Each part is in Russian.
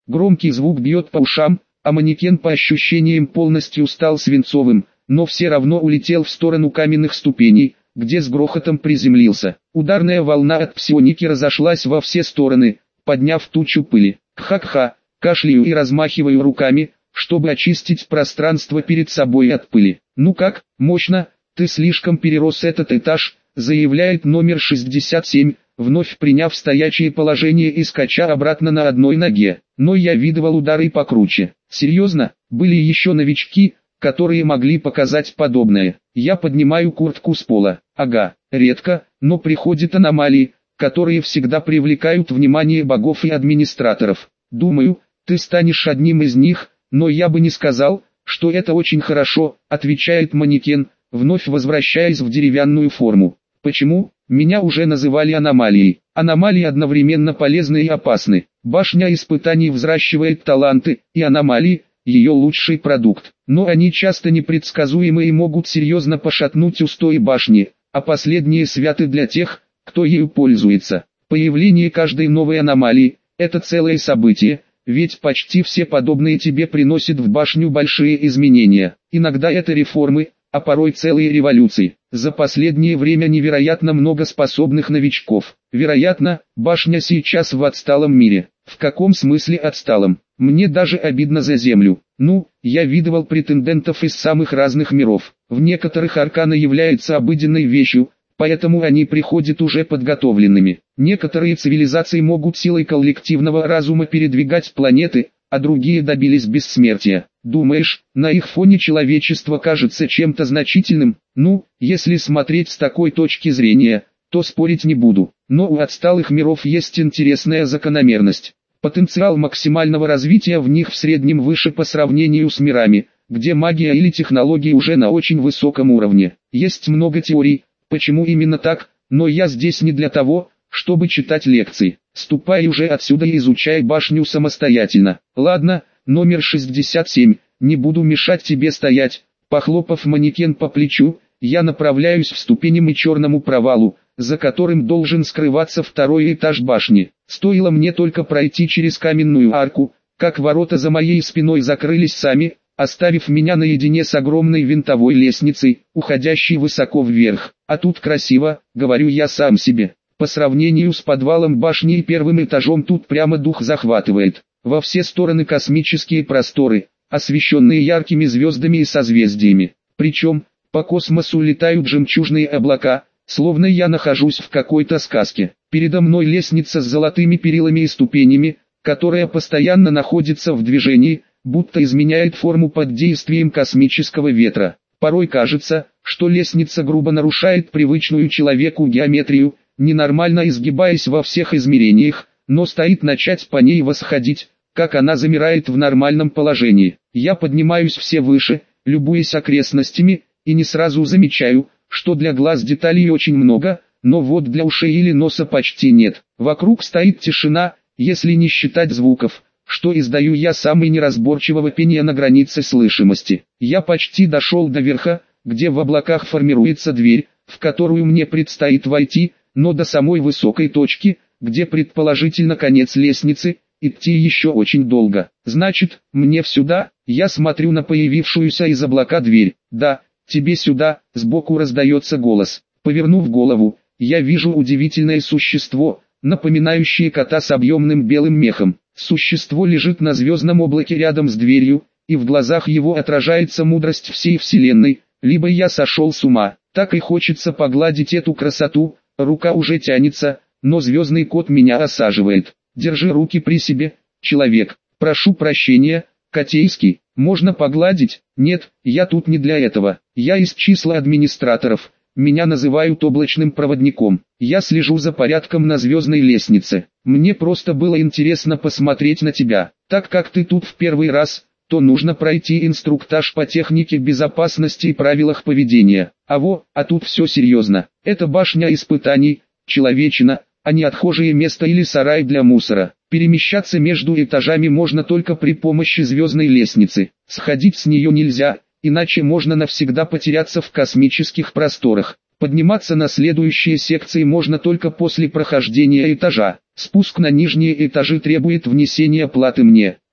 Громкий звук бьет по ушам, а манекен по ощущениям полностью стал свинцовым, но все равно улетел в сторону каменных ступеней, где с грохотом приземлился. Ударная волна от псионики разошлась во все стороны, подняв тучу пыли. Кха-кха, кашляю и размахиваю руками, чтобы очистить пространство перед собой от пыли. «Ну как, мощно, ты слишком перерос этот этаж», заявляет номер 67, вновь приняв стоячее положение и скача обратно на одной ноге. Но я видывал удары покруче. Серьезно, были еще новички, которые могли показать подобное. Я поднимаю куртку с пола. Ага, редко, но приходят аномалии, которые всегда привлекают внимание богов и администраторов. Думаю, ты станешь одним из них, но я бы не сказал, что это очень хорошо, отвечает манекен, вновь возвращаясь в деревянную форму. Почему? Меня уже называли аномалией. Аномалии одновременно полезны и опасны. Башня испытаний взращивает таланты, и аномалии – ее лучший продукт. Но они часто непредсказуемы и могут серьезно пошатнуть устои башни, а последние святы для тех, кто ею пользуется. Появление каждой новой аномалии – это целое событие, ведь почти все подобные тебе приносят в башню большие изменения. Иногда это реформы, а порой целые революции. За последнее время невероятно много способных новичков. Вероятно, башня сейчас в отсталом мире. В каком смысле отсталом? Мне даже обидно за Землю. Ну, я видывал претендентов из самых разных миров. В некоторых арканы являются обыденной вещью, поэтому они приходят уже подготовленными. Некоторые цивилизации могут силой коллективного разума передвигать планеты, а другие добились бессмертия. Думаешь, на их фоне человечество кажется чем-то значительным? Ну, если смотреть с такой точки зрения, то спорить не буду. Но у отсталых миров есть интересная закономерность. Потенциал максимального развития в них в среднем выше по сравнению с мирами, где магия или технологии уже на очень высоком уровне. Есть много теорий, почему именно так, но я здесь не для того, чтобы читать лекции. Ступай уже отсюда и изучай башню самостоятельно. Ладно, номер 67, не буду мешать тебе стоять. Похлопав манекен по плечу, я направляюсь в ступеням и черному провалу, за которым должен скрываться второй этаж башни. Стоило мне только пройти через каменную арку, как ворота за моей спиной закрылись сами, оставив меня наедине с огромной винтовой лестницей, уходящей высоко вверх. А тут красиво, говорю я сам себе. По сравнению с подвалом башни и первым этажом тут прямо дух захватывает. Во все стороны космические просторы, освещенные яркими звездами и созвездиями. Причем, по космосу летают жемчужные облака, словно я нахожусь в какой-то сказке. Передо мной лестница с золотыми перилами и ступенями, которая постоянно находится в движении, будто изменяет форму под действием космического ветра. Порой кажется, что лестница грубо нарушает привычную человеку геометрию, ненормально изгибаясь во всех измерениях, но стоит начать по ней восходить, как она замирает в нормальном положении. Я поднимаюсь все выше, любуясь окрестностями, и не сразу замечаю, что для глаз деталей очень много, но вот для ушей или носа почти нет. Вокруг стоит тишина, если не считать звуков, что издаю я самый неразборчивого пения на границе слышимости. Я почти дошел до верха, где в облаках формируется дверь, в которую мне предстоит войти, но до самой высокой точки, где предположительно конец лестницы, идти еще очень долго. Значит, мне сюда? Я смотрю на появившуюся из облака дверь. Да, тебе сюда, сбоку раздается голос. Повернув голову, я вижу удивительное существо, напоминающее кота с объемным белым мехом. Существо лежит на звездном облаке рядом с дверью, и в глазах его отражается мудрость всей вселенной. Либо я сошел с ума, так и хочется погладить эту красоту, рука уже тянется, но звездный кот меня осаживает. Держи руки при себе, человек. Прошу прощения, Котейский, можно погладить? Нет, я тут не для этого. Я из числа администраторов. Меня называют облачным проводником. Я слежу за порядком на звездной лестнице. Мне просто было интересно посмотреть на тебя. Так как ты тут в первый раз, то нужно пройти инструктаж по технике безопасности и правилах поведения. А тут все серьезно. Это башня испытаний, человечина, а не отхожее место или сарай для мусора. Перемещаться между этажами можно только при помощи звездной лестницы. Сходить с нее нельзя, иначе можно навсегда потеряться в космических просторах. Подниматься на следующие секции можно только после прохождения этажа. Спуск на нижние этажи требует внесения платы мне.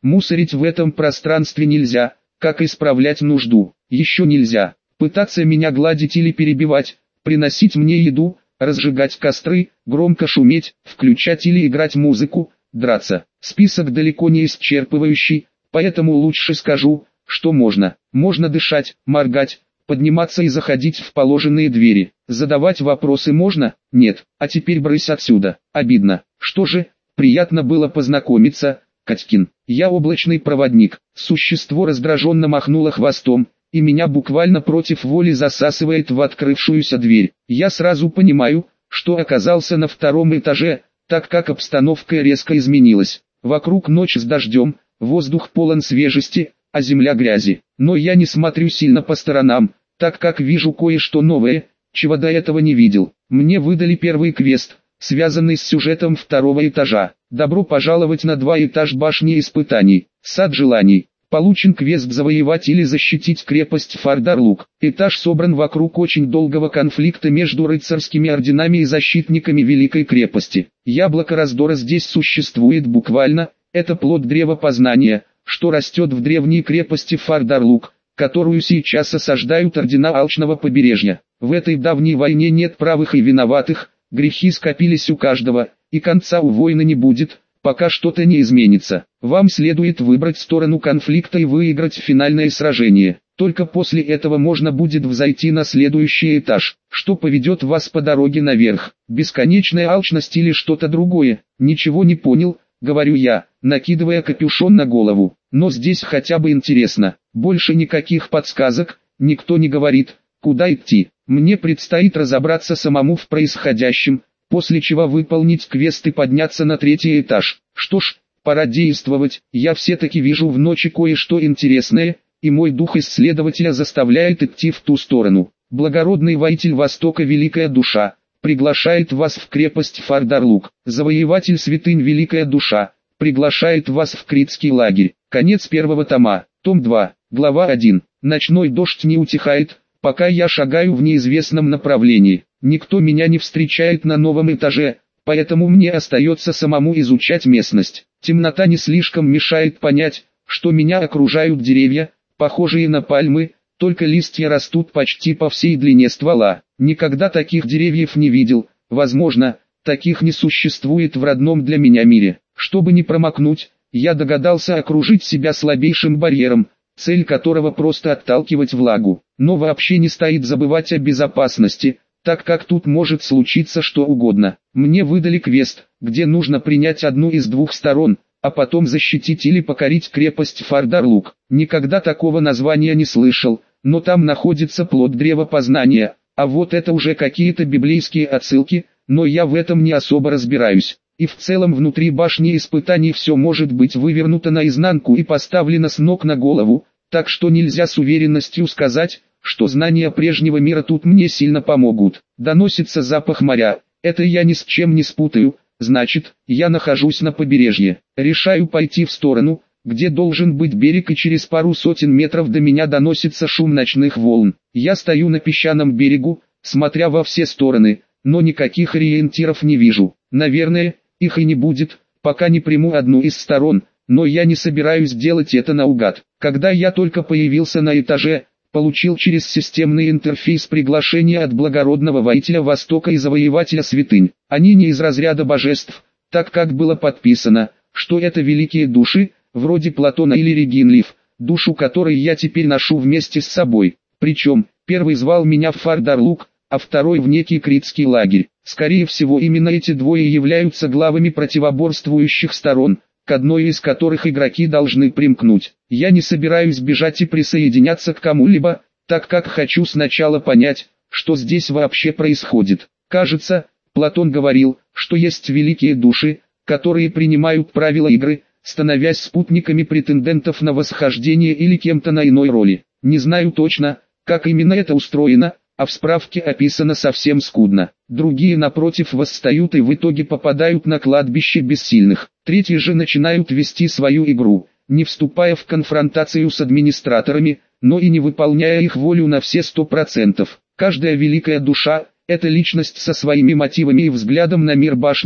Мусорить в этом пространстве нельзя, как исправлять нужду, еще нельзя. Пытаться меня гладить или перебивать, приносить мне еду, разжигать костры, громко шуметь, включать или играть музыку, драться. Список далеко не исчерпывающий, поэтому лучше скажу, что можно. Можно дышать, моргать, подниматься и заходить в положенные двери. Задавать вопросы можно? Нет. А теперь брысь отсюда. Обидно. Что же, приятно было познакомиться, Катькин. Я облачный проводник. Существо раздраженно махнуло хвостом, и меня буквально против воли засасывает в открывшуюся дверь. Я сразу понимаю, что оказался на втором этаже, так как обстановка резко изменилась. Вокруг ночь с дождем, воздух полон свежести, а земля грязи. Но я не смотрю сильно по сторонам, так как вижу кое-что новое, чего до этого не видел. Мне выдали первый квест, связанный с сюжетом второго этажа. Добро пожаловать на 2 этаж башни испытаний. Сад желаний. Получен квест завоевать или защитить крепость Фардарлук. Этаж собран вокруг очень долгого конфликта между рыцарскими орденами и защитниками Великой крепости. Яблоко раздора здесь существует буквально, это плод древа познания, что растет в древней крепости Фардарлук, которую сейчас осаждают ордена Алчного побережья. В этой давней войне нет правых и виноватых, грехи скопились у каждого, и конца у войны не будет, пока что-то не изменится. Вам следует выбрать сторону конфликта и выиграть финальное сражение. Только после этого можно будет взойти на следующий этаж, что поведет вас по дороге наверх. Бесконечная алчность или что-то другое? Ничего не понял, говорю я, накидывая капюшон на голову. Но здесь хотя бы интересно. Больше никаких подсказок, никто не говорит, куда идти. Мне предстоит разобраться самому в происходящем, после чего выполнить квест и подняться на 3-й этаж. Что ж, пора действовать. Я все-таки вижу в ночи кое-что интересное, и мой дух исследователя заставляет идти в ту сторону. Благородный воитель Востока Великая Душа приглашает вас в крепость Фардарлук. Завоеватель святынь Великая Душа приглашает вас в критский лагерь. Конец 1 тома, том 2, глава 1. Ночной дождь не утихает, пока я шагаю в неизвестном направлении. Никто меня не встречает на новом этаже, поэтому мне остается самому изучать местность. Темнота не слишком мешает понять, что меня окружают деревья, похожие на пальмы, только листья растут почти по всей длине ствола. Никогда таких деревьев не видел, возможно, таких не существует в родном для меня мире. Чтобы не промокнуть, я догадался окружить себя слабейшим барьером, цель которого просто отталкивать влагу. Но вообще не стоит забывать о безопасности, так как тут может случиться что угодно. Мне выдали квест, где нужно принять одну из 2 сторон, а потом защитить или покорить крепость Фардарлук. Никогда такого названия не слышал, но там находится плод древа познания, а вот это уже какие-то библейские отсылки, но я в этом не особо разбираюсь. И в целом внутри башни испытаний все может быть вывернуто наизнанку и поставлено с ног на голову, так что нельзя с уверенностью сказать, что знания прежнего мира тут мне сильно помогут. Доносится запах моря, это я ни с чем не спутаю, значит, я нахожусь на побережье. Решаю пойти в сторону, где должен быть берег, и через пару сотен метров до меня доносится шум ночных волн. Я стою на песчаном берегу, смотря во все стороны, но никаких ориентиров не вижу. Наверное, их и не будет, пока не приму одну из сторон, но я не собираюсь делать это наугад. Когда я только появился на этаже, получил через системный интерфейс приглашение от благородного воителя Востока и завоевателя святынь. Они не из разряда божеств, так как было подписано, что это великие души, вроде Платона или Регинлиф, душу которой я теперь ношу вместе с собой. Причем, первый звал меня в Фардарлук, а второй в некий критский лагерь. Скорее всего, именно эти двое являются главами противоборствующих сторон, к одной из которых игроки должны примкнуть. Я не собираюсь бежать и присоединяться к кому-либо, так как хочу сначала понять, что здесь вообще происходит. Кажется, Платон говорил, что есть великие души, которые принимают правила игры, становясь спутниками претендентов на восхождение или кем-то на иной роли. Не знаю точно, как именно это устроено, а в справке описано совсем скудно. Другие напротив восстают и в итоге попадают на кладбище бессильных. Третьи же начинают вести свою игру, не вступая в конфронтацию с администраторами, но и не выполняя их волю на все 100%. Каждая великая душа – это личность со своими мотивами и взглядом на мир башни,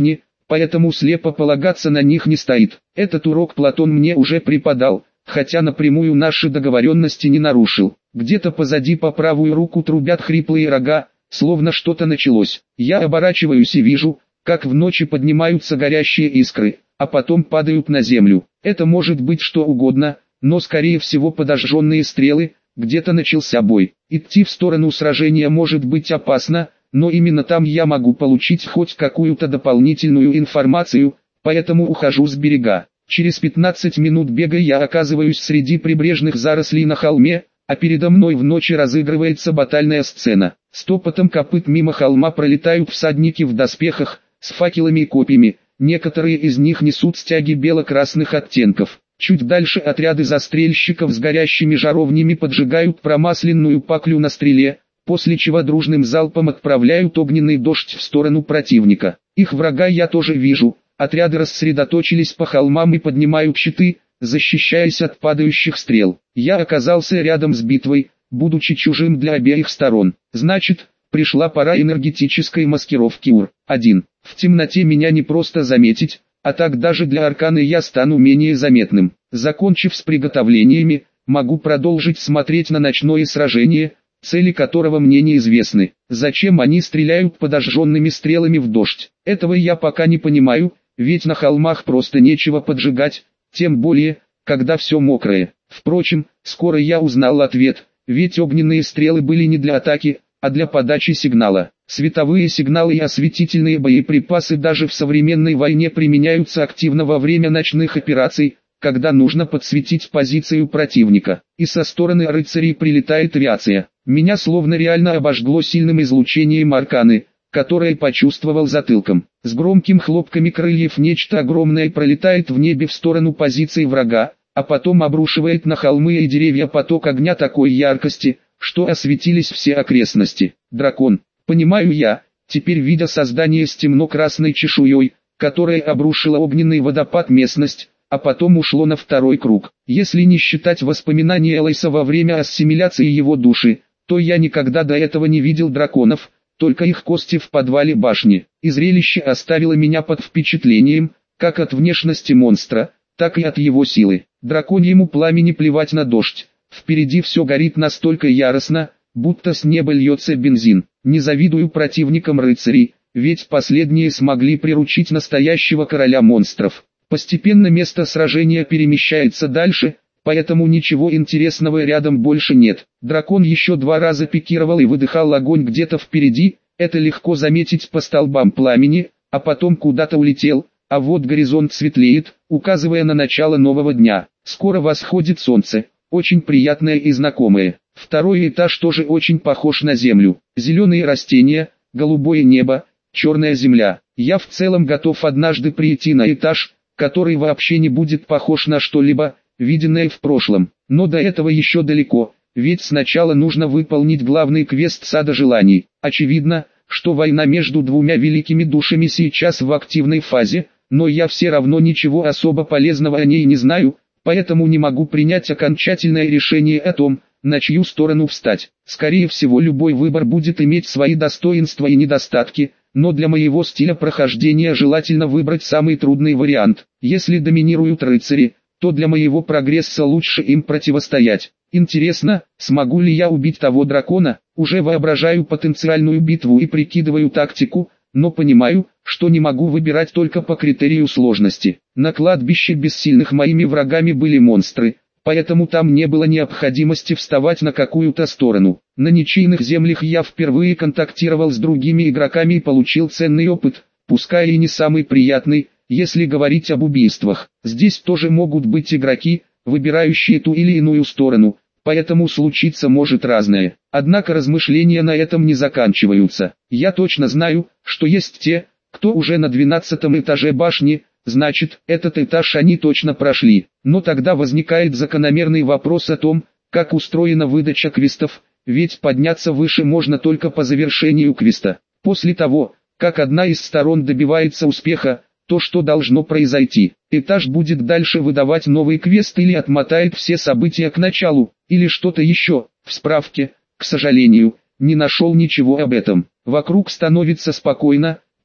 поэтому слепо полагаться на них не стоит. Этот урок Платон мне уже преподал, хотя напрямую наши договоренности не нарушил. Где-то позади по правую руку трубят хриплые рога, словно что-то началось. Я оборачиваюсь и вижу, как в ночи поднимаются горящие искры, а потом падают на землю. Это может быть что угодно, но скорее всего подожженные стрелы. Где-то начался бой. Идти в сторону сражения может быть опасно, но именно там я могу получить хоть какую-то дополнительную информацию, поэтому ухожу с берега. Через 15 минут бега я оказываюсь среди прибрежных зарослей на холме, а передо мной в ночи разыгрывается батальная сцена. С топотом копыт мимо холма пролетают всадники в доспехах, с факелами и копьями, некоторые из них несут стяги бело-красных оттенков. Чуть дальше отряды застрельщиков с горящими жаровнями поджигают промасленную паклю на стреле, после чего дружным залпом отправляют огненный дождь в сторону противника. Их врага я тоже вижу, отряды рассредоточились по холмам и поднимают щиты, защищаясь от падающих стрел. Я оказался рядом с битвой, будучи чужим для обеих сторон. Значит, пришла пора энергетической маскировки УР-1. В темноте меня не просто заметить, а так даже для арканы я стану менее заметным. Закончив с приготовлениями, могу продолжить смотреть на ночное сражение, цели которого мне неизвестны. Зачем они стреляют подожженными стрелами в дождь? Этого я пока не понимаю, ведь на холмах просто нечего поджигать, тем более, когда все мокрое. Впрочем, скоро я узнал ответ, ведь огненные стрелы были не для атаки, а для подачи сигнала. Световые сигналы и осветительные боеприпасы даже в современной войне применяются активно во время ночных операций, когда нужно подсветить позицию противника. И со стороны рыцарей прилетает авиация. Меня словно реально обожгло сильным излучением арканы, которое почувствовал затылком. С громким хлопками крыльев нечто огромное пролетает в небе в сторону позиции врага, а потом обрушивает на холмы и деревья поток огня такой яркости, что осветились все окрестности. Дракон. Понимаю я, теперь видя создание с темно-красной чешуей, которое обрушило огненный водопад местность, а потом ушло на второй круг. Если не считать воспоминаний Элайса во время ассимиляции его души, то я никогда до этого не видел драконов, только их кости в подвале башни. И зрелище оставило меня под впечатлением, как от внешности монстра, так и от его силы. Драконьему пламени плевать на дождь. Впереди все горит настолько яростно, будто с неба льется бензин. Не завидую противникам рыцарей, ведь последние смогли приручить настоящего короля монстров. Постепенно место сражения перемещается дальше, поэтому ничего интересного рядом больше нет. Дракон еще 2 раза пикировал и выдыхал огонь где-то впереди, это легко заметить по столбам пламени, а потом куда-то улетел, а вот горизонт светлеет, указывая на начало нового дня. Скоро восходит солнце, очень приятное и знакомое. Второй этаж тоже очень похож на землю. Зеленые растения, голубое небо, черная земля. Я в целом готов однажды прийти на этаж, который вообще не будет похож на что-либо, виденное в прошлом. Но до этого еще далеко, ведь сначала нужно выполнить главный квест Сада Желаний. Очевидно, что война между двумя великими душами сейчас в активной фазе, но я все равно ничего особо полезного о ней не знаю, поэтому не могу принять окончательное решение о том, на чью сторону встать. Скорее всего, любой выбор будет иметь свои достоинства и недостатки, но для моего стиля прохождения желательно выбрать самый трудный вариант. Если доминируют рыцари, то для моего прогресса лучше им противостоять. Интересно, смогу ли я убить того дракона? Уже воображаю потенциальную битву и прикидываю тактику, но понимаю, что не могу выбирать только по критерию сложности. На кладбище бессильных моими врагами были монстры, поэтому там не было необходимости вставать на какую-то сторону. На ничейных землях я впервые контактировал с другими игроками и получил ценный опыт, пускай и не самый приятный, если говорить об убийствах. Здесь тоже могут быть игроки, выбирающие ту или иную сторону, поэтому случиться может разное. Однако размышления на этом не заканчиваются. Я точно знаю, что есть те, кто уже на 12-м этаже башни, значит, этот этаж они точно прошли. Но тогда возникает закономерный вопрос о том, как устроена выдача квестов, ведь подняться выше можно только по завершению квеста. После того, как одна из сторон добивается успеха, то что должно произойти? Этаж будет дальше выдавать новый квест или отмотает все события к началу, или что-то еще. В справке, к сожалению, не нашел ничего об этом. Вокруг становится спокойно,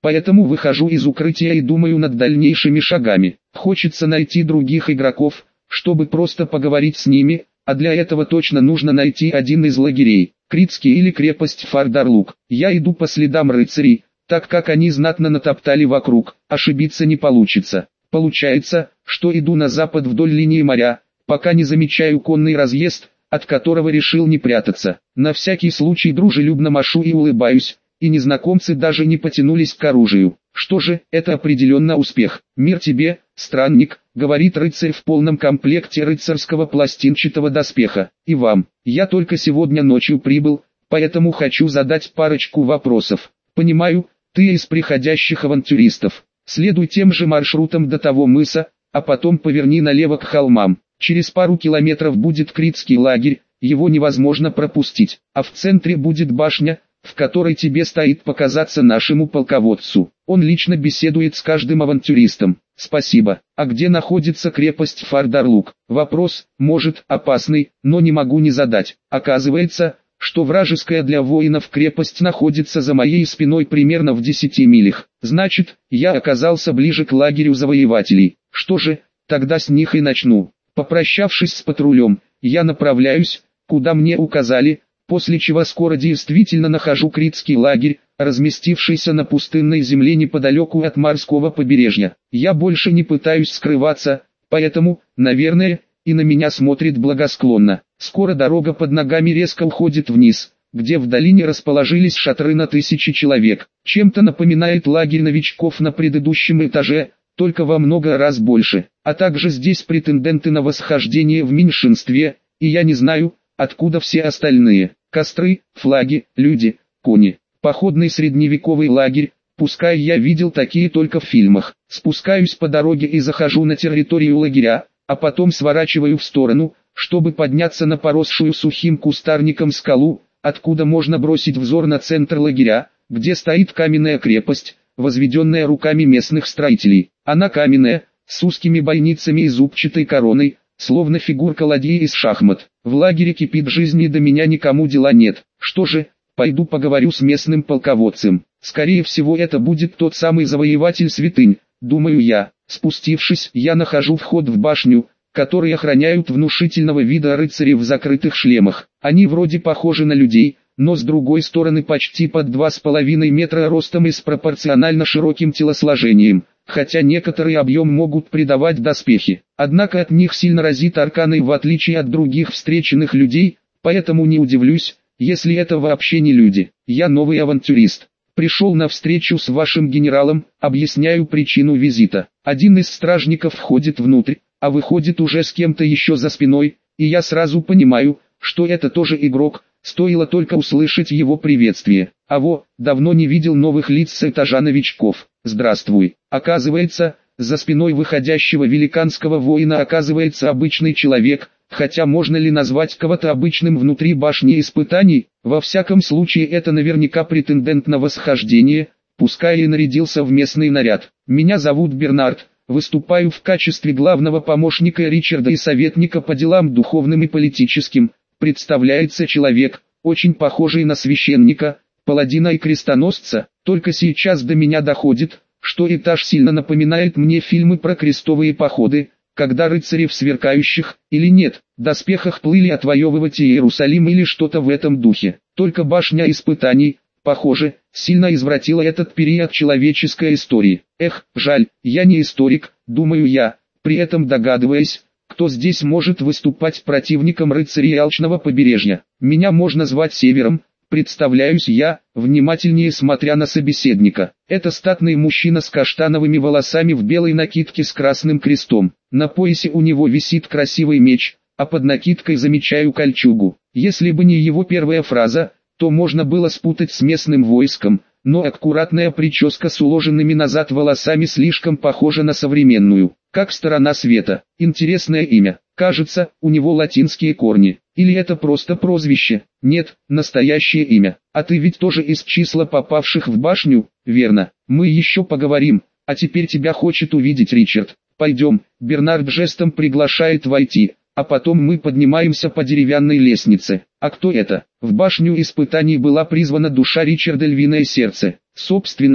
Поэтому выхожу из укрытия и думаю над дальнейшими шагами. Хочется найти других игроков, чтобы просто поговорить с ними, а для этого точно нужно найти один из лагерей, Критский или крепость Фардарлук. Я иду по следам рыцарей, так как они знатно натоптали вокруг, ошибиться не получится. Получается, что иду на запад вдоль линии моря, пока не замечаю конный разъезд, от которого решил не прятаться. На всякий случай дружелюбно машу и улыбаюсь, и незнакомцы даже не потянулись к оружию. Что же, это определенно успех. «Мир тебе, странник», — говорит рыцарь в полном комплекте рыцарского пластинчатого доспеха. «И вам. Я только сегодня ночью прибыл, поэтому хочу задать парочку вопросов. Понимаю, ты из приходящих авантюристов. Следуй тем же маршрутом до того мыса, а потом поверни налево к холмам. Через пару километров будет критский лагерь, его невозможно пропустить, а в центре будет башня, в которой тебе стоит показаться нашему полководцу. Он лично беседует с каждым авантюристом». «Спасибо. А где находится крепость Фардарлук?» Вопрос, может, опасный, но не могу не задать. Оказывается, что вражеская для воинов крепость находится за моей спиной примерно в 10 милях. Значит, я оказался ближе к лагерю завоевателей. Что же, тогда с них и начну. Попрощавшись с патрулем, я направляюсь, куда мне указали, после чего скоро действительно нахожу критский лагерь, разместившийся на пустынной земле неподалеку от морского побережья. Я больше не пытаюсь скрываться, поэтому, наверное, и на меня смотрит благосклонно. Скоро дорога под ногами резко уходит вниз, где в долине расположились шатры на 1000 человек. Чем-то напоминает лагерь новичков на предыдущем этаже, только во много раз больше. А также здесь претенденты на восхождение в меньшинстве, и я не знаю, откуда все остальные. Костры, флаги, люди, кони. Походный средневековый лагерь, пускай я видел такие только в фильмах. Спускаюсь по дороге и захожу на территорию лагеря, а потом сворачиваю в сторону, чтобы подняться на поросшую сухим кустарником скалу, откуда можно бросить взор на центр лагеря, где стоит каменная крепость, возведенная руками местных строителей. Она каменная, с узкими бойницами и зубчатой короной, словно фигурка ладьи из шахмат. В лагере кипит жизнь, и до меня никому дела нет. Что же, пойду поговорю с местным полководцем. Скорее всего, это будет тот самый завоеватель святынь, думаю я. Спустившись, я нахожу вход в башню, который охраняют внушительного вида рыцари в закрытых шлемах. Они вроде похожи на людей, но с другой стороны почти под 2,5 метра ростом и с пропорционально широким телосложением, хотя некоторый объем могут придавать доспехи. Однако от них сильно разит арканой, в отличие от других встреченных людей, поэтому не удивлюсь, если это вообще не люди. Я новый авантюрист. Пришел на встречу с вашим генералом, объясняю причину визита. Один из стражников входит внутрь, а выходит уже с кем-то еще за спиной, и я сразу понимаю, что это тоже игрок, стоило только услышать его приветствие. Давно не видел новых лиц с этажа новичков. Здравствуй. Оказывается, за спиной выходящего великанского воина оказывается обычный человек, хотя можно ли назвать кого-то обычным внутри башни испытаний? Во всяком случае, это наверняка претендент на восхождение, пускай и нарядился в местный наряд. Меня зовут Бернард, выступаю в качестве главного помощника Ричарда и советника по делам духовным и политическим. Представляется человек, очень похожий на священника, паладина и крестоносца. Только сейчас до меня доходит, что этаж сильно напоминает мне фильмы про крестовые походы, когда рыцари в сверкающих, или нет, доспехах плыли отвоевывать Иерусалим или что-то в этом духе. Только башня испытаний, похоже, сильно извратила этот период человеческой истории. Жаль, я не историк, думаю я, при этом догадываясь, кто здесь может выступать противником рыцарей Алчного побережья. Меня можно звать Севером, представляюсь я, внимательнее смотря на собеседника. Это статный мужчина с каштановыми волосами в белой накидке с красным крестом. На поясе у него висит красивый меч, а под накидкой замечаю кольчугу. Если бы не его первая фраза, то можно было спутать с местным войском, но аккуратная прическа с уложенными назад волосами слишком похожа на современную, как сторона света. Интересное имя. Кажется, у него латинские корни. Или это просто прозвище? Нет, настоящее имя. А ты ведь тоже из числа попавших в башню, верно? Мы еще поговорим, а теперь тебя хочет увидеть Ричард. Пойдем. Бернард жестом приглашает войти, а потом мы поднимаемся по деревянной лестнице. А кто это? В башню испытаний была призвана душа Ричарда, львиное сердце. Собственно,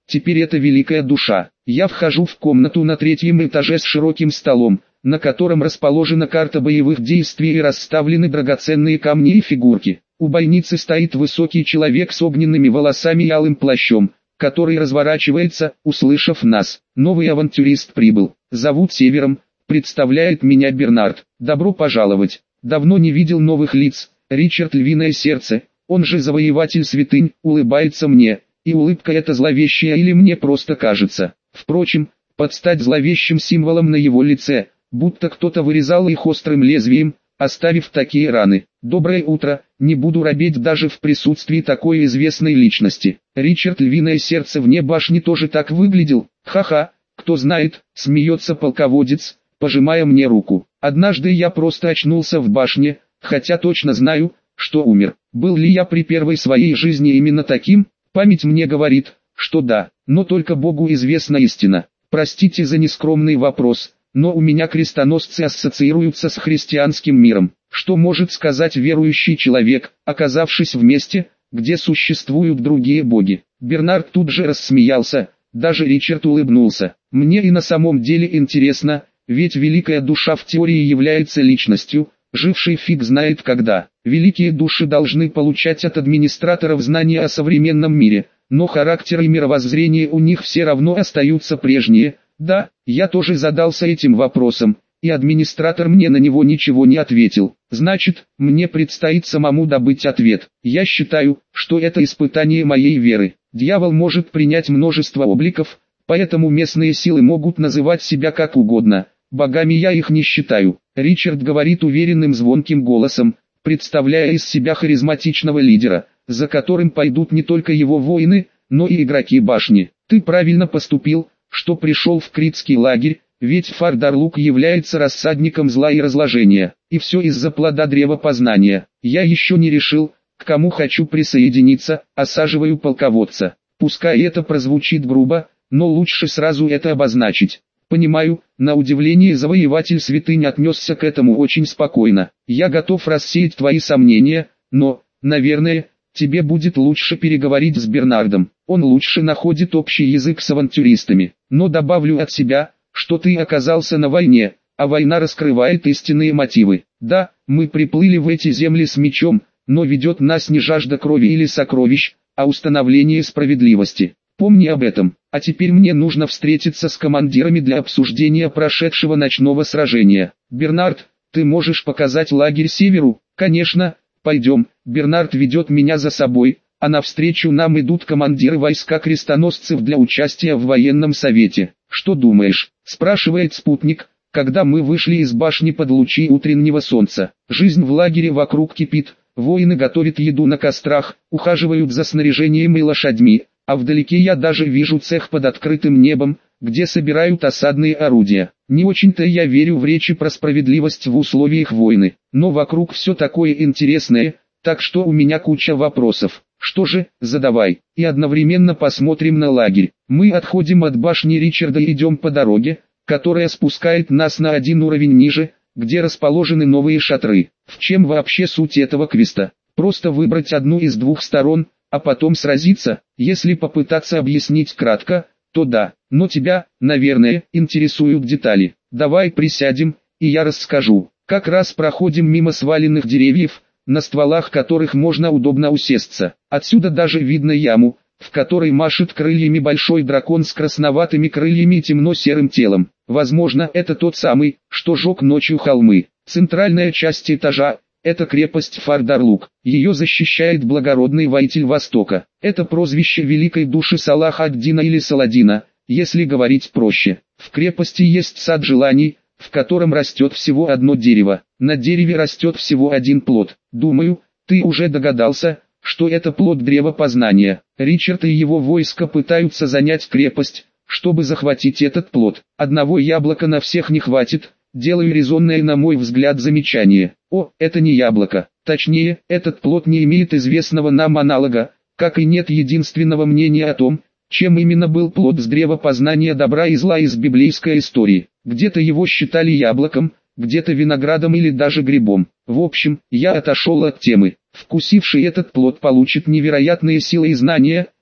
теперь это великая душа. Я вхожу в комнату на 3-м этаже с широким столом, на котором расположена карта боевых действий и расставлены драгоценные камни и фигурки. У бойницы стоит высокий человек с огненными волосами и алым плащом, который разворачивается, услышав нас. Новый авантюрист прибыл. Зовут Севером, представляет меня Бернард. Добро пожаловать. Давно не видел новых лиц. Ричард Львиное Сердце, он же завоеватель святынь, улыбается мне, и улыбка эта зловещая или мне просто кажется. Впрочем, под стать зловещим символом на его лице, будто кто-то вырезал их острым лезвием, оставив такие раны. Доброе утро, не буду робеть даже в присутствии такой известной личности. Ричард Львиное Сердце вне башни тоже так выглядел, ха-ха, кто знает, смеется полководец, пожимая мне руку. Однажды я просто очнулся в башне, хотя точно знаю, что умер. Был ли я при первой своей жизни именно таким? Память мне говорит, что да, но только Богу известна истина. Простите за нескромный вопрос, но у меня крестоносцы ассоциируются с христианским миром. Что может сказать верующий человек, оказавшись в месте, где существуют другие боги? Бернард тут же рассмеялся, даже Ричард улыбнулся. Мне и на самом деле интересно, ведь великая душа в теории является личностью, жившей фиг знает когда. Великие души должны получать от администраторов знания о современном мире, но характер и мировоззрение у них все равно остаются прежние. Да, я тоже задался этим вопросом, и администратор мне на него ничего не ответил. Значит, мне предстоит самому добыть ответ. Я считаю, что это испытание моей веры. Дьявол может принять множество обликов, поэтому местные силы могут называть себя как угодно. Богами я их не считаю. Ричард говорит уверенным звонким голосом, представляя из себя харизматичного лидера, за которым пойдут не только его воины, но и игроки башни. Ты правильно поступил, что пришел в критский лагерь, ведь Фардарлук является рассадником зла и разложения, и все из-за плода древа познания. Я еще не решил, к кому хочу присоединиться, осаживаю полководца. Пускай это прозвучит грубо, но лучше сразу это обозначить. Понимаю, на удивление завоеватель святынь отнесся к этому очень спокойно. Я готов рассеять твои сомнения, но, наверное, тебе будет лучше переговорить с Бернардом. Он лучше находит общий язык с авантюристами. Но добавлю от себя, что ты оказался на войне, а война раскрывает истинные мотивы. Да, мы приплыли в эти земли с мечом, но ведет нас не жажда крови или сокровищ, а установление справедливости. Помни об этом. А теперь мне нужно встретиться с командирами для обсуждения прошедшего ночного сражения. Бернард, ты можешь показать лагерь Северу? Конечно, пойдем. Бернард ведет меня за собой, а навстречу нам идут командиры войска крестоносцев для участия в военном совете. Что думаешь? Спрашивает спутник, когда мы вышли из башни под лучи утреннего солнца. Жизнь в лагере вокруг кипит, воины готовят еду на кострах, ухаживают за снаряжением и лошадьми. А вдалеке я даже вижу цех под открытым небом, где собирают осадные орудия. Не очень-то я верю в речи про справедливость в условиях войны, но вокруг все такое интересное, так что у меня куча вопросов. Что же, задавай, и одновременно посмотрим на лагерь. Мы отходим от башни Ричарда и идем по дороге, которая спускает нас на один уровень ниже, где расположены новые шатры. В чем вообще суть этого квеста? Просто выбрать одну из двух сторон, а потом сразиться? Если попытаться объяснить кратко, то да, но тебя, наверное, интересуют детали. Давай присядем, и я расскажу. Как раз проходим мимо сваленных деревьев, на стволах которых можно удобно усесться. Отсюда даже видно яму, в которой машет крыльями большой дракон с красноватыми крыльями и темно-серым телом. Возможно, это тот самый, что жег ночью холмы. Центральная часть этажа — это крепость Фардарлук. Ее защищает благородный воитель Востока. Это прозвище великой души Салаха ад-Дина или Саладина, если говорить проще. В крепости есть сад желаний, в котором растет всего одно дерево. На дереве растет всего один плод. Думаю, ты уже догадался, что это плод древа познания. Ричард и его войско пытаются занять крепость, чтобы захватить этот плод. Одного яблока на всех не хватит. Делаю резонное, на мой взгляд, замечание. О, это не яблоко. Точнее, этот плод не имеет известного нам аналога, как и нет единственного мнения о том, чем именно был плод с древа познания добра и зла из библейской истории. Где-то его считали яблоком, где-то виноградом или даже грибом. В общем, я отошел от темы. Вкусивший этот плод получит невероятные силы и знания,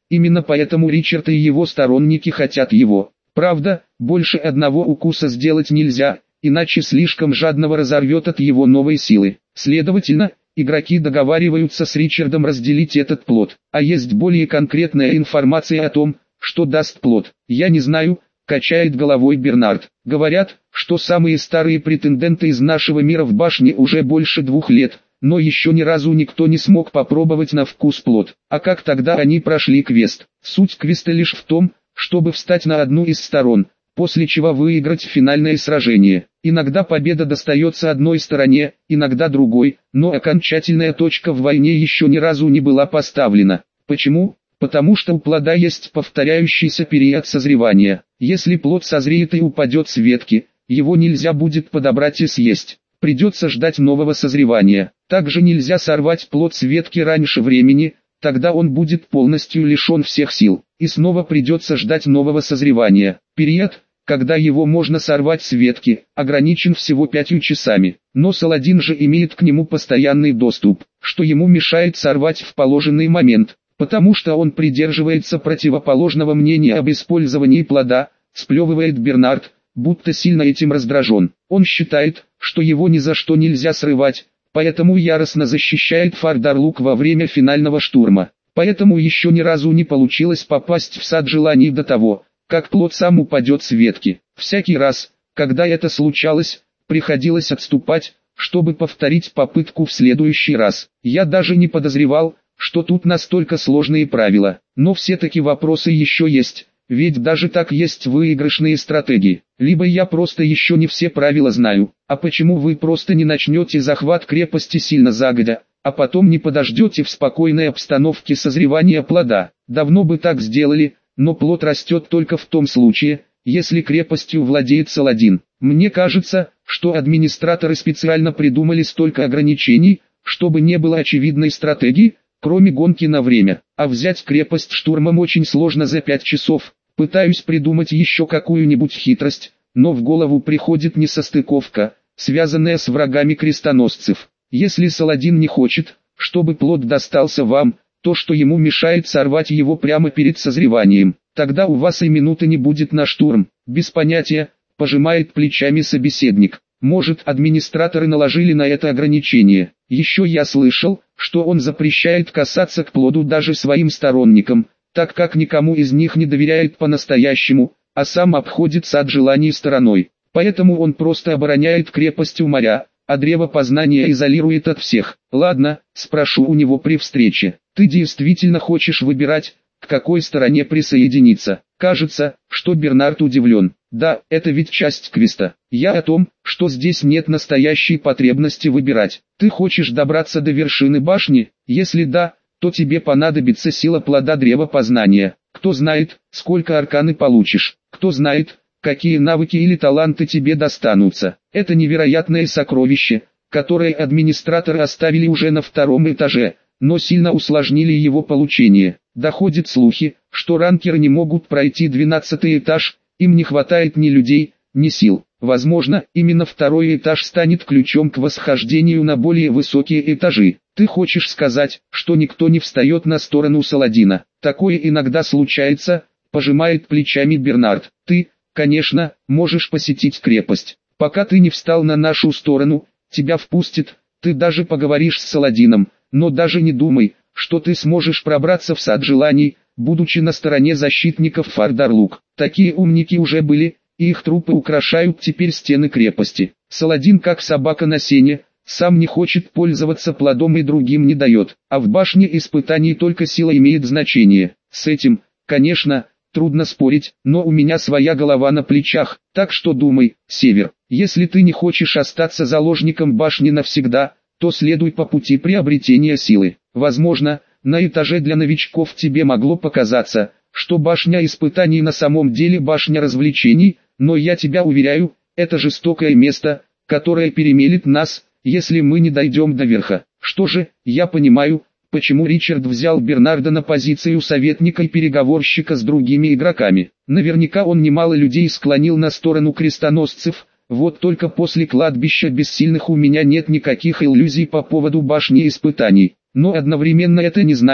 Именно поэтому Ричард и его сторонники хотят его. Правда, больше одного укуса сделать нельзя, иначе слишком жадного разорвет от его новой силы. Следовательно, игроки договариваются с Ричардом разделить этот плод. А есть более конкретная информация о том, что даст плод. Я не знаю, качает головой Бернард. Говорят, что самые старые претенденты из нашего мира в башне уже больше 2 лет, но еще ни разу никто не смог попробовать на вкус плод. А как тогда они прошли квест? Суть квеста лишь в том, чтобы встать на одну из сторон, после чего выиграть финальное сражение. Иногда победа достается одной стороне, иногда другой, но окончательная точка в войне еще ни разу не была поставлена. Почему? Потому что у плода есть повторяющийся период созревания. Если плод созреет и упадет с ветки, его нельзя будет подобрать и съесть. Придется ждать нового созревания. Также нельзя сорвать плод с ветки раньше времени, тогда он будет полностью лишен всех сил. И снова придется ждать нового созревания. Период, когда его можно сорвать с ветки, ограничен всего 5 часами. Но Саладин же имеет к нему постоянный доступ, что ему мешает сорвать в положенный момент. Потому что он придерживается противоположного мнения об использовании плода, сплевывает Бернард, будто сильно этим раздражен. Он считает, что его ни за что нельзя срывать, поэтому яростно защищает Фардарлук во время финального штурма. Поэтому еще ни разу не получилось попасть в сад желаний до того, как плод сам упадет с ветки. Всякий раз, когда это случалось, приходилось отступать, чтобы повторить попытку в следующий раз. Я даже не подозревал, что тут настолько сложные правила. Но все-таки вопросы еще есть, ведь даже так есть выигрышные стратегии. Либо я просто еще не все правила знаю. А почему вы просто не начнете захват крепости сильно загодя, а потом не подождете в спокойной обстановке созревания плода? Давно бы так сделали, но плод растет только в том случае, если крепостью владеет Саладин. Мне кажется, что администраторы специально придумали столько ограничений, чтобы не было очевидной стратегии, кроме гонки на время. А взять крепость штурмом очень сложно за 5 часов. Пытаюсь придумать еще какую-нибудь хитрость, но в голову приходит несостыковка, связанная с врагами крестоносцев. Если Саладин не хочет, чтобы плод достался вам, то что ему мешает сорвать его прямо перед созреванием? Тогда у вас и минуты не будет на штурм. Без понятия, пожимает плечами собеседник. Может, администраторы наложили на это ограничение. Еще я слышал, что он запрещает касаться к плоду даже своим сторонникам, так как никому из них не доверяет по-настоящему, а сам обходит сад желаний стороной. Поэтому он просто обороняет крепость у моря, а древо познания изолирует от всех. Ладно, спрошу у него при встрече. Ты действительно хочешь выбирать, к какой стороне присоединиться? Кажется, что Бернард удивлен. Да, это ведь часть квеста. Я о том, что здесь нет настоящей потребности выбирать. Ты хочешь добраться до вершины башни? Если да, то тебе понадобится сила плода древа познания. Кто знает, сколько арканы получишь. Кто знает, какие навыки или таланты тебе достанутся. Это невероятное сокровище, которое администраторы оставили уже на 2-м этаже, но сильно усложнили его получение. Доходят слухи, что ранкеры не могут пройти 12-й этаж, им не хватает ни людей, ни сил. Возможно, именно 2-й этаж станет ключом к восхождению на более высокие этажи. Ты хочешь сказать, что никто не встает на сторону Саладина? Такое иногда случается, пожимает плечами Бернард. Ты, конечно, можешь посетить крепость. Пока ты не встал на нашу сторону, тебя впустят, ты даже поговоришь с Саладином, но даже не думай, что ты сможешь пробраться в сад желаний, будучи на стороне защитников Фардарлук. Такие умники уже были, и их трупы украшают теперь стены крепости. Саладин как собака на сене, сам не хочет пользоваться плодом и другим не дает, а в башне испытаний только сила имеет значение. С этим, конечно, трудно спорить, но у меня своя голова на плечах, так что думай, Север, если ты не хочешь остаться заложником башни навсегда, то следуй по пути приобретения силы. Возможно, на этаже для новичков тебе могло показаться, что башня испытаний на самом деле башня развлечений, но я тебя уверяю, это жестокое место, которое перемелет нас, если мы не дойдем до верха. Что же, я понимаю, почему Ричард взял Бернарда на позицию советника и переговорщика с другими игроками. Наверняка он немало людей склонил на сторону крестоносцев. Вот только после кладбища бессильных у меня нет никаких иллюзий по поводу башни испытаний. Но одновременно это не значит,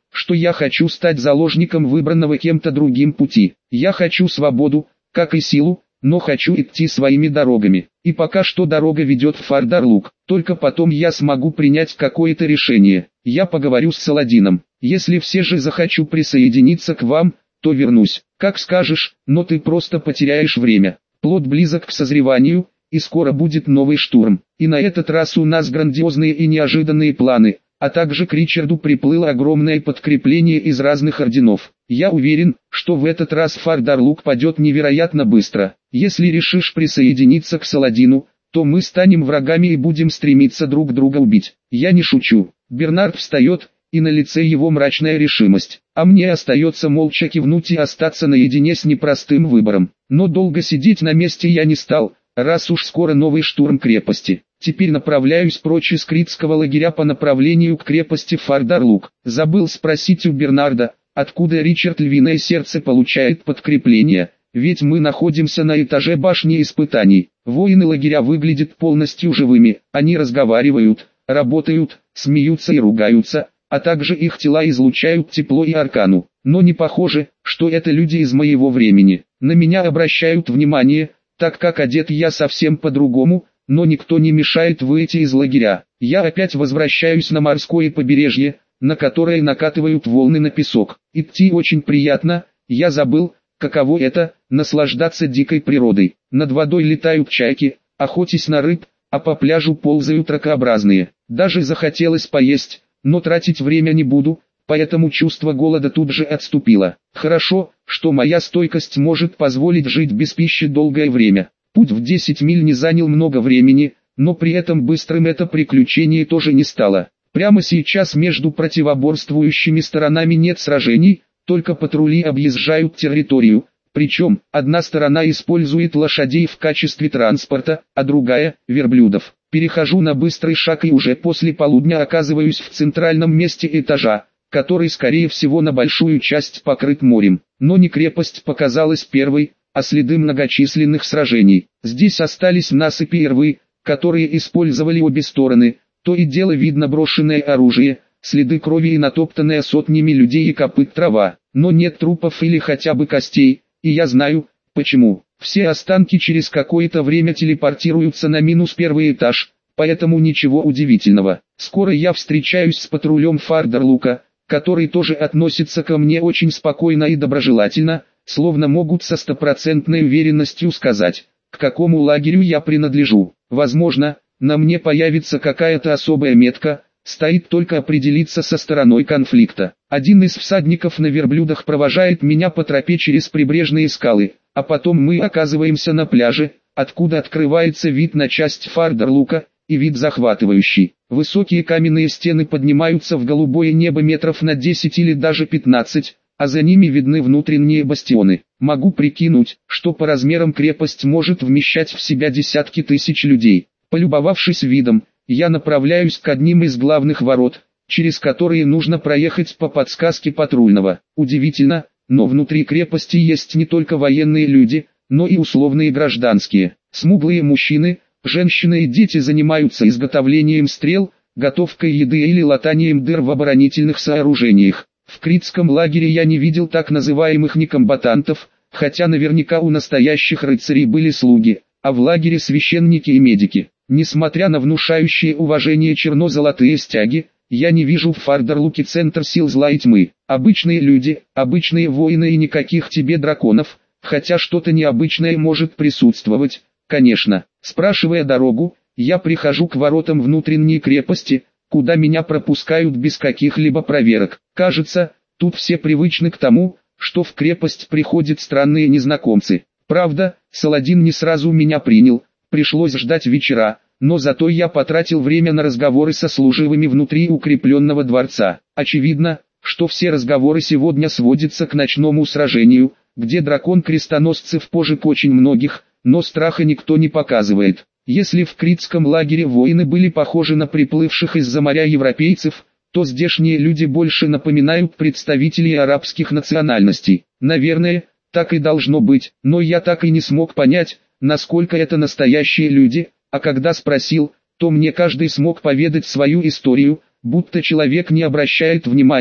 что я хочу стать заложником выбранного кем-то другим пути. Я хочу свободу, как и силу, но хочу идти своими дорогами. И пока что дорога ведет в Фардарлук. Только потом я смогу принять какое-то решение. Я поговорю с Саладином. Если все же захочу присоединиться к вам, то вернусь. Как скажешь, но ты просто потеряешь время. Плод близок к созреванию, и скоро будет новый штурм. И на этот раз у нас грандиозные и неожиданные планы. А также к Ричарду приплыло огромное подкрепление из разных орденов. Я уверен, что в этот раз Фардарлук падет невероятно быстро. Если решишь присоединиться к Саладину, то мы станем врагами и будем стремиться друг друга убить. Я не шучу. Бернард встает, и на лице его мрачная решимость. А мне остается молча кивнуть и остаться наедине с непростым выбором. Но долго сидеть на месте я не стал, раз уж скоро новый штурм крепости. Теперь направляюсь прочь из критского лагеря по направлению к крепости Фардарлук. Забыл спросить у Бернарда, откуда Ричард Львиное Сердце получает подкрепление, ведь мы находимся на этаже башни испытаний. Воины лагеря выглядят полностью живыми, они разговаривают, работают, смеются и ругаются, а также их тела излучают тепло и аркану. Но не похоже, что это люди из моего времени. На меня обращают внимание, так как одет я совсем по-другому, но никто не мешает выйти из лагеря. Я опять возвращаюсь на морское побережье, на которое накатывают волны на песок. Идти очень приятно, я забыл, каково это – наслаждаться дикой природой. Над водой летают чайки, охотясь на рыб, а по пляжу ползают ракообразные. Даже захотелось поесть, но тратить время не буду, поэтому чувство голода тут же отступило. Хорошо, что моя стойкость может позволить жить без пищи долгое время. Путь в 10 миль не занял много времени, но при этом быстрым это приключение тоже не стало. Прямо сейчас между противоборствующими сторонами нет сражений, только патрули объезжают территорию, причем одна сторона использует лошадей в качестве транспорта, а другая – верблюдов. Перехожу на быстрый шаг и уже после полудня оказываюсь в центральном месте этажа, который скорее всего на большую часть покрыт морем. Но не крепость показалась первой, а следы многочисленных сражений. Здесь остались насыпи и рвы, которые использовали обе стороны, то и дело видно брошенное оружие, следы крови и натоптанная сотнями людей и копыт трава. Но нет трупов или хотя бы костей, и я знаю, почему. Все останки через какое-то время телепортируются на -1 этаж, поэтому ничего удивительного. Скоро я встречаюсь с патрулем Фардарлука, который тоже относится ко мне очень спокойно и доброжелательно, словно могут со стопроцентной уверенностью сказать, к какому лагерю я принадлежу. Возможно, на мне появится какая-то особая метка, стоит только определиться со стороной конфликта. Один из всадников на верблюдах провожает меня по тропе через прибрежные скалы, а потом мы оказываемся на пляже, откуда открывается вид на часть Фардарлука, и вид захватывающий. Высокие каменные стены поднимаются в голубое небо метров на 10 или даже 15, а за ними видны внутренние бастионы. Могу прикинуть, что по размерам крепость может вмещать в себя десятки тысяч людей. Полюбовавшись видом, я направляюсь к одним из главных ворот, через которые нужно проехать по подсказке патрульного. Удивительно, но внутри крепости есть не только военные люди, но и условные гражданские. Смуглые мужчины, женщины и дети занимаются изготовлением стрел, готовкой еды или латанием дыр в оборонительных сооружениях. В критском лагере я не видел так называемых некомбатантов, хотя наверняка у настоящих рыцарей были слуги, а в лагере священники и медики. Несмотря на внушающие уважение черно-золотые стяги, я не вижу в Фардарлуке центр сил зла и тьмы. Обычные люди, обычные воины и никаких тебе драконов, хотя что-то необычное может присутствовать, конечно. Спрашивая дорогу, я прихожу к воротам внутренней крепости, куда меня пропускают без каких-либо проверок. Кажется, тут все привычны к тому, что в крепость приходят странные незнакомцы. Правда, Саладин не сразу меня принял, пришлось ждать вечера, но зато я потратил время на разговоры со служивыми внутри укрепленного дворца. Очевидно, что все разговоры сегодня сводятся к ночному сражению, где дракон-крестоносцев пожег очень многих, но страха никто не показывает. Если в критском лагере воины были похожи на приплывших из-за моря европейцев, то здешние люди больше напоминают представителей арабских национальностей. Наверное, так и должно быть, но я так и не смог понять, насколько это настоящие люди, а когда спросил, то мне каждый смог поведать свою историю, будто человек не обращает внимания,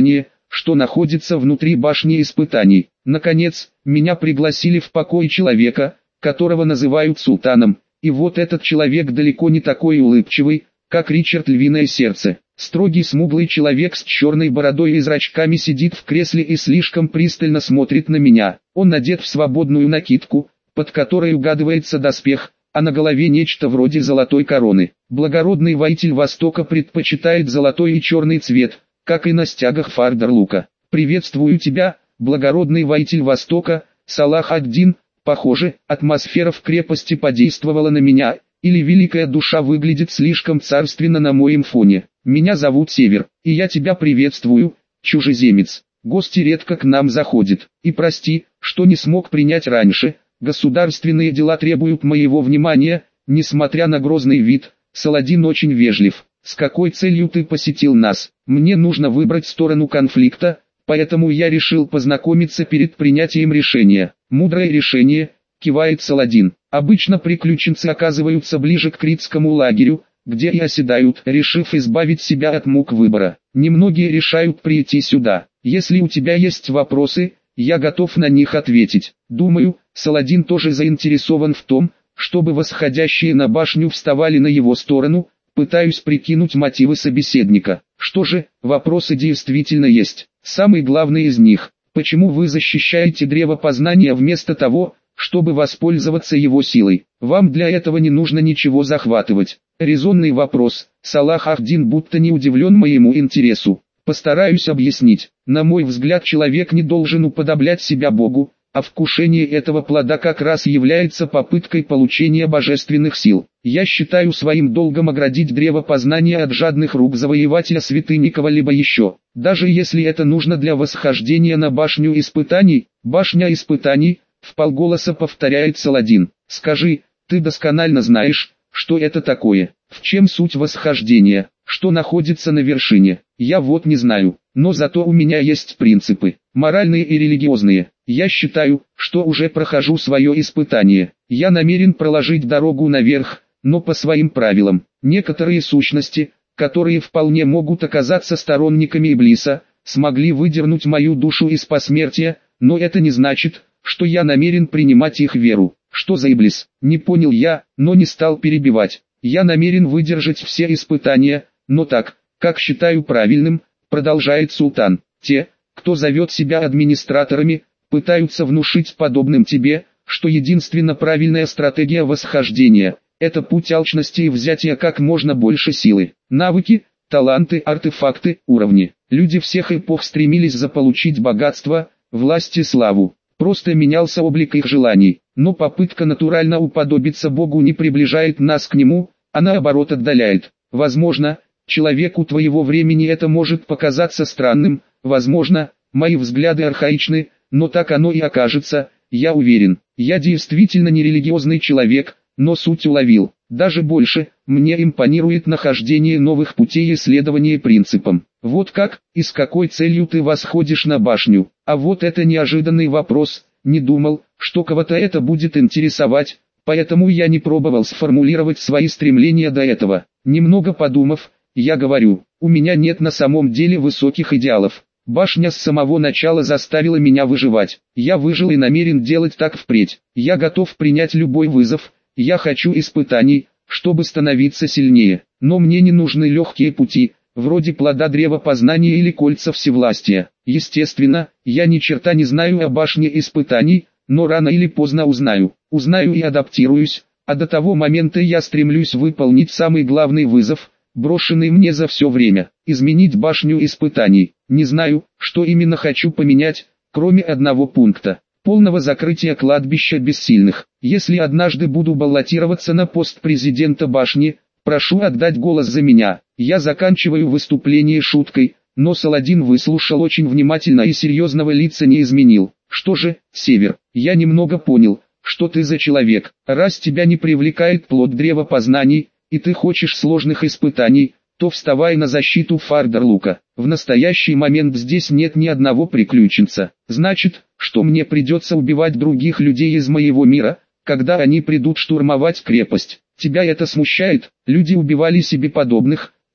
что находится внутри башни испытаний. Наконец, меня пригласили в покой человека, которого называют султаном, и вот этот человек далеко не такой улыбчивый, как Ричард Львиное Сердце. Строгий смуглый человек с черной бородой и зрачками сидит в кресле и слишком пристально смотрит на меня. Он одет в свободную накидку, под которой угадывается доспех, а на голове нечто вроде золотой короны. Благородный воитель Востока предпочитает золотой и черный цвет, как и на стягах Фардерлука. «Приветствую тебя, благородный воитель Востока, Салах ад-Дин». Похоже, атмосфера в крепости подействовала на меня, или великая душа выглядит слишком царственно на моем фоне. Меня зовут Север, и я тебя приветствую, чужеземец. Гости редко к нам заходят, и прости, что не смог принять раньше. Государственные дела требуют моего внимания, несмотря на грозный вид. Саладин очень вежлив. С какой целью ты посетил нас? Мне нужно выбрать сторону конфликта, поэтому я решил познакомиться перед принятием решения. Мудрое решение, кивает Саладин. Обычно приключенцы оказываются ближе к критскому лагерю, где и оседают, решив избавить себя от мук выбора. Немногие решают прийти сюда. Если у тебя есть вопросы, я готов на них ответить. Думаю, Саладин тоже заинтересован в том, чтобы восходящие на башню вставали на его сторону. Пытаюсь прикинуть мотивы собеседника. Что же, вопросы действительно есть. Самый главный из них: почему вы защищаете древо познания вместо того, чтобы воспользоваться его силой? Вам для этого не нужно ничего захватывать. Резонный вопрос. Салах ад-Дин будто не удивлен моему интересу. Постараюсь объяснить. На мой взгляд, человек не должен уподоблять себя Богу, а вкушение этого плода как раз является попыткой получения божественных сил. Я считаю своим долгом оградить древо познания от жадных рук завоевателя святыни кого-либо еще, даже если это нужно для восхождения на башню испытаний. Башня испытаний, вполголоса повторяет Саладин. Скажи, ты досконально знаешь, что это такое? В чем суть восхождения? Что находится на вершине? Я вот не знаю, но зато у меня есть принципы, моральные и религиозные. Я считаю, что уже прохожу свое испытание. Я намерен проложить дорогу наверх, но по своим правилам. Некоторые сущности, которые вполне могут оказаться сторонниками Иблиса, смогли выдернуть мою душу из посмертия, но это не значит, что я намерен принимать их веру. Что за Иблис? Не понял я, но не стал перебивать. Я намерен выдержать все испытания, но так, как считаю правильным, продолжает султан. Те, кто зовет себя администраторами, пытаются внушить подобным тебе, что единственно правильная стратегия восхождения – это путь алчности и взятия как можно больше силы. Навыки, таланты, артефакты, уровни. Люди всех эпох стремились заполучить богатство, власть и славу. Просто менялся облик их желаний, но попытка натурально уподобиться Богу не приближает нас к Нему, а наоборот отдаляет. Возможно, человеку твоего времени это может показаться странным, возможно, мои взгляды архаичны, но так оно и окажется, я уверен. Я действительно не религиозный человек, но суть уловил. Даже больше, мне импонирует нахождение новых путей исследования принципам. Вот как, и с какой целью ты восходишь на башню? А вот это неожиданный вопрос, не думал, что кого-то это будет интересовать, поэтому я не пробовал сформулировать свои стремления до этого. Немного подумав, я говорю, у меня нет на самом деле высоких идеалов. Башня с самого начала заставила меня выживать. Я выжил и намерен делать так впредь. Я готов принять любой вызов. Я хочу испытаний, чтобы становиться сильнее. Но мне не нужны легкие пути, вроде плода древа познания или кольца всевластия. Естественно, я ни черта не знаю о башне испытаний, но рано или поздно узнаю. Узнаю и адаптируюсь, а до того момента я стремлюсь выполнить самый главный вызов, брошенный мне за все время. Изменить башню испытаний. Не знаю, что именно хочу поменять, кроме одного пункта. Полного закрытия кладбища бессильных. Если однажды буду баллотироваться на пост президента башни, прошу отдать голос за меня. Я заканчиваю выступление шуткой, но Саладин выслушал очень внимательно и серьезного лица не изменил. Что же, Север, я немного понял, что ты за человек. Раз тебя не привлекает плод древа познаний, и ты хочешь сложных испытаний, то вставай на защиту Фардерлука. В настоящий момент здесь нет ни одного приключенца. Значит, что мне придется убивать других людей из моего мира, когда они придут штурмовать крепость. Тебя это смущает? Люди убивали себе подобных,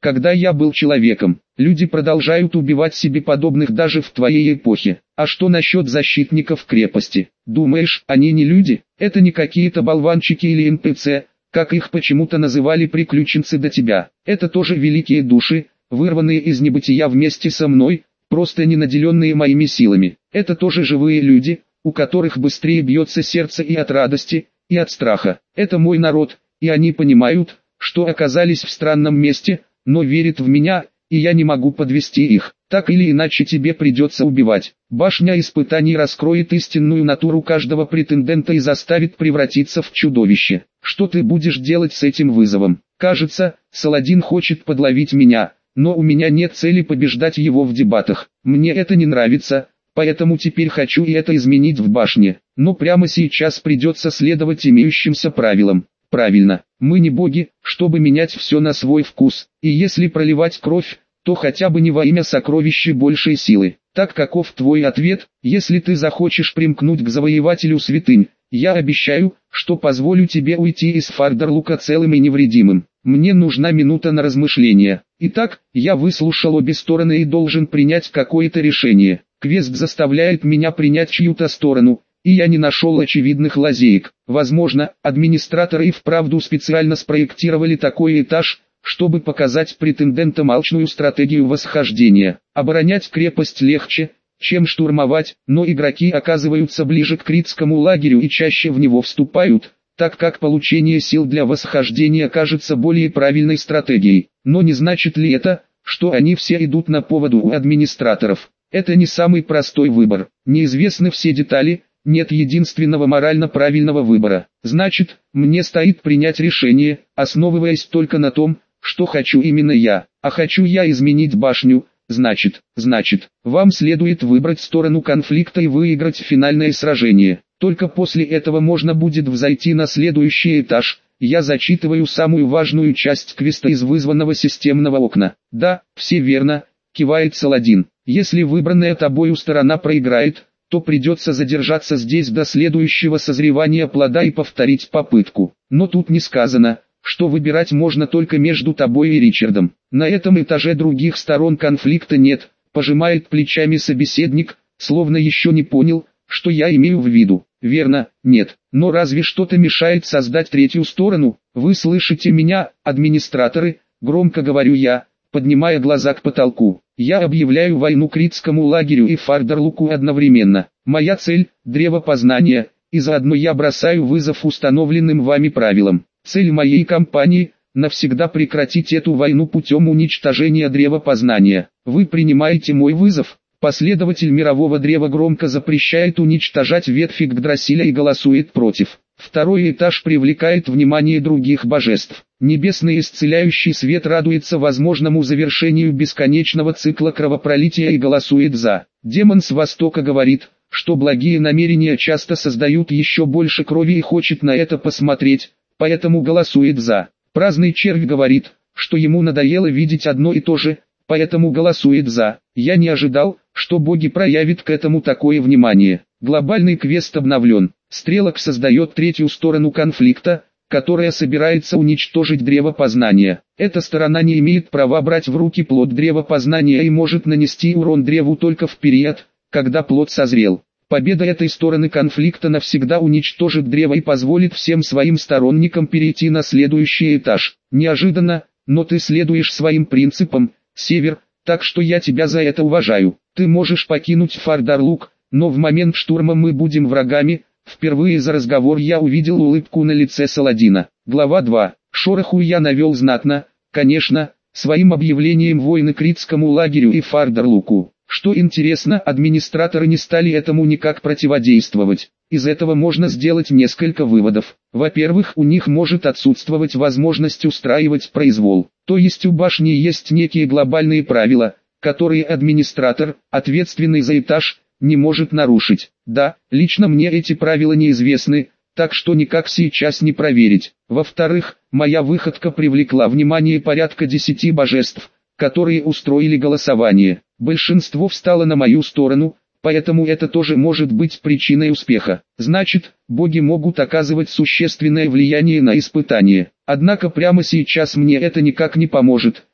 когда я был человеком. Люди продолжают убивать себе подобных даже в твоей эпохе. А что насчет защитников крепости? Думаешь, они не люди? Это не какие-то болванчики или НПЦ, как их почему-то называли приключенцы до тебя. Это тоже великие души, вырванные из небытия вместе со мной, просто не наделенные моими силами. Это тоже живые люди, у которых быстрее бьется сердце и от радости, и от страха. Это мой народ, и они понимают, что оказались в странном месте, но верят в меня, и я не могу подвести их. Так или иначе тебе придется убивать. Башня испытаний раскроет истинную натуру каждого претендента и заставит превратиться в чудовище. Что ты будешь делать с этим вызовом? Кажется, Саладин хочет подловить меня, но у меня нет цели побеждать его в дебатах. Мне это не нравится, поэтому теперь хочу и это изменить в башне. Но прямо сейчас придется следовать имеющимся правилам. Правильно, мы не боги, чтобы менять все на свой вкус, и если проливать кровь, то хотя бы не во имя сокровища большей силы. Так каков твой ответ? Если ты захочешь примкнуть к завоевателю святынь, я обещаю, что позволю тебе уйти из Фардарлука целым и невредимым. Мне нужна минута на размышление. Итак, я выслушал обе стороны и должен принять какое-то решение. Квест заставляет меня принять чью-то сторону, и я не нашел очевидных лазеек. Возможно, администраторы и вправду специально спроектировали такой этаж, чтобы показать претендентам алчную стратегию восхождения. Оборонять крепость легче, чем штурмовать, но игроки оказываются ближе к критскому лагерю и чаще в него вступают, так как получение сил для восхождения кажется более правильной стратегией. Но не значит ли это, что они все идут на поводу у администраторов? Это не самый простой выбор. Неизвестны все детали, нет единственного морально правильного выбора. Значит, мне стоит принять решение, основываясь только на том, что хочу именно я. А хочу я изменить башню, значит, вам следует выбрать сторону конфликта и выиграть финальное сражение. Только после этого можно будет взойти на следующий этаж. Я зачитываю самую важную часть квеста из вызванного системного окна. Да, все верно, кивает Саладин. Если выбранная тобою сторона проиграет, то придется задержаться здесь до следующего созревания плода и повторить попытку. Но тут не сказано, что выбирать можно только между тобой и Ричардом. На этом этаже других сторон конфликта нет, пожимает плечами собеседник, словно еще не понял, что я имею в виду. Верно, нет, но разве что-то мешает создать третью сторону? Вы слышите меня, администраторы, громко говорю я, поднимая глаза к потолку. Я объявляю войну критскому лагерю и Фардарлуку одновременно. Моя цель – древо познания, и заодно я бросаю вызов установленным вами правилам. Цель моей кампании – навсегда прекратить эту войну путем уничтожения древа познания. Вы принимаете мой вызов? Последователь мирового древа громко запрещает уничтожать ветви Гдрасиля и голосует против. Второй этаж привлекает внимание других божеств. Небесный исцеляющий свет радуется возможному завершению бесконечного цикла кровопролития и голосует за. Демон с востока говорит, что благие намерения часто создают еще больше крови и хочет на это посмотреть, поэтому голосует за. Праздный червь говорит, что ему надоело видеть одно и то же, поэтому голосует за. Я не ожидал, что боги проявят к этому такое внимание. Глобальный квест обновлен. Стрелок создает третью сторону конфликта, которая собирается уничтожить древо познания. Эта сторона не имеет права брать в руки плод древа познания и может нанести урон древу только в период, когда плод созрел. Победа этой стороны конфликта навсегда уничтожит древо и позволит всем своим сторонникам перейти на следующий этаж. Неожиданно, но ты следуешь своим принципам, Север, так что я тебя за это уважаю. Ты можешь покинуть Фардарлук, но в момент штурма мы будем врагами. Впервые за разговор я увидел улыбку на лице Саладина. Глава 2. Шороху я навел знатно, конечно, своим объявлением войны критскому лагерю и Фардарлуку. Что интересно, администраторы не стали этому никак противодействовать. Из этого можно сделать несколько выводов. Во-первых, у них может отсутствовать возможность устраивать произвол. То есть у башни есть некие глобальные правила, которые администратор, ответственный за этаж, не может нарушить. Да, лично мне эти правила неизвестны, так что никак сейчас не проверить. Во-вторых, моя выходка привлекла внимание порядка 10 божеств, которые устроили голосование. Большинство встало на мою сторону, поэтому это тоже может быть причиной успеха. Значит, боги могут оказывать существенное влияние на испытание. Однако прямо сейчас мне это никак не поможет,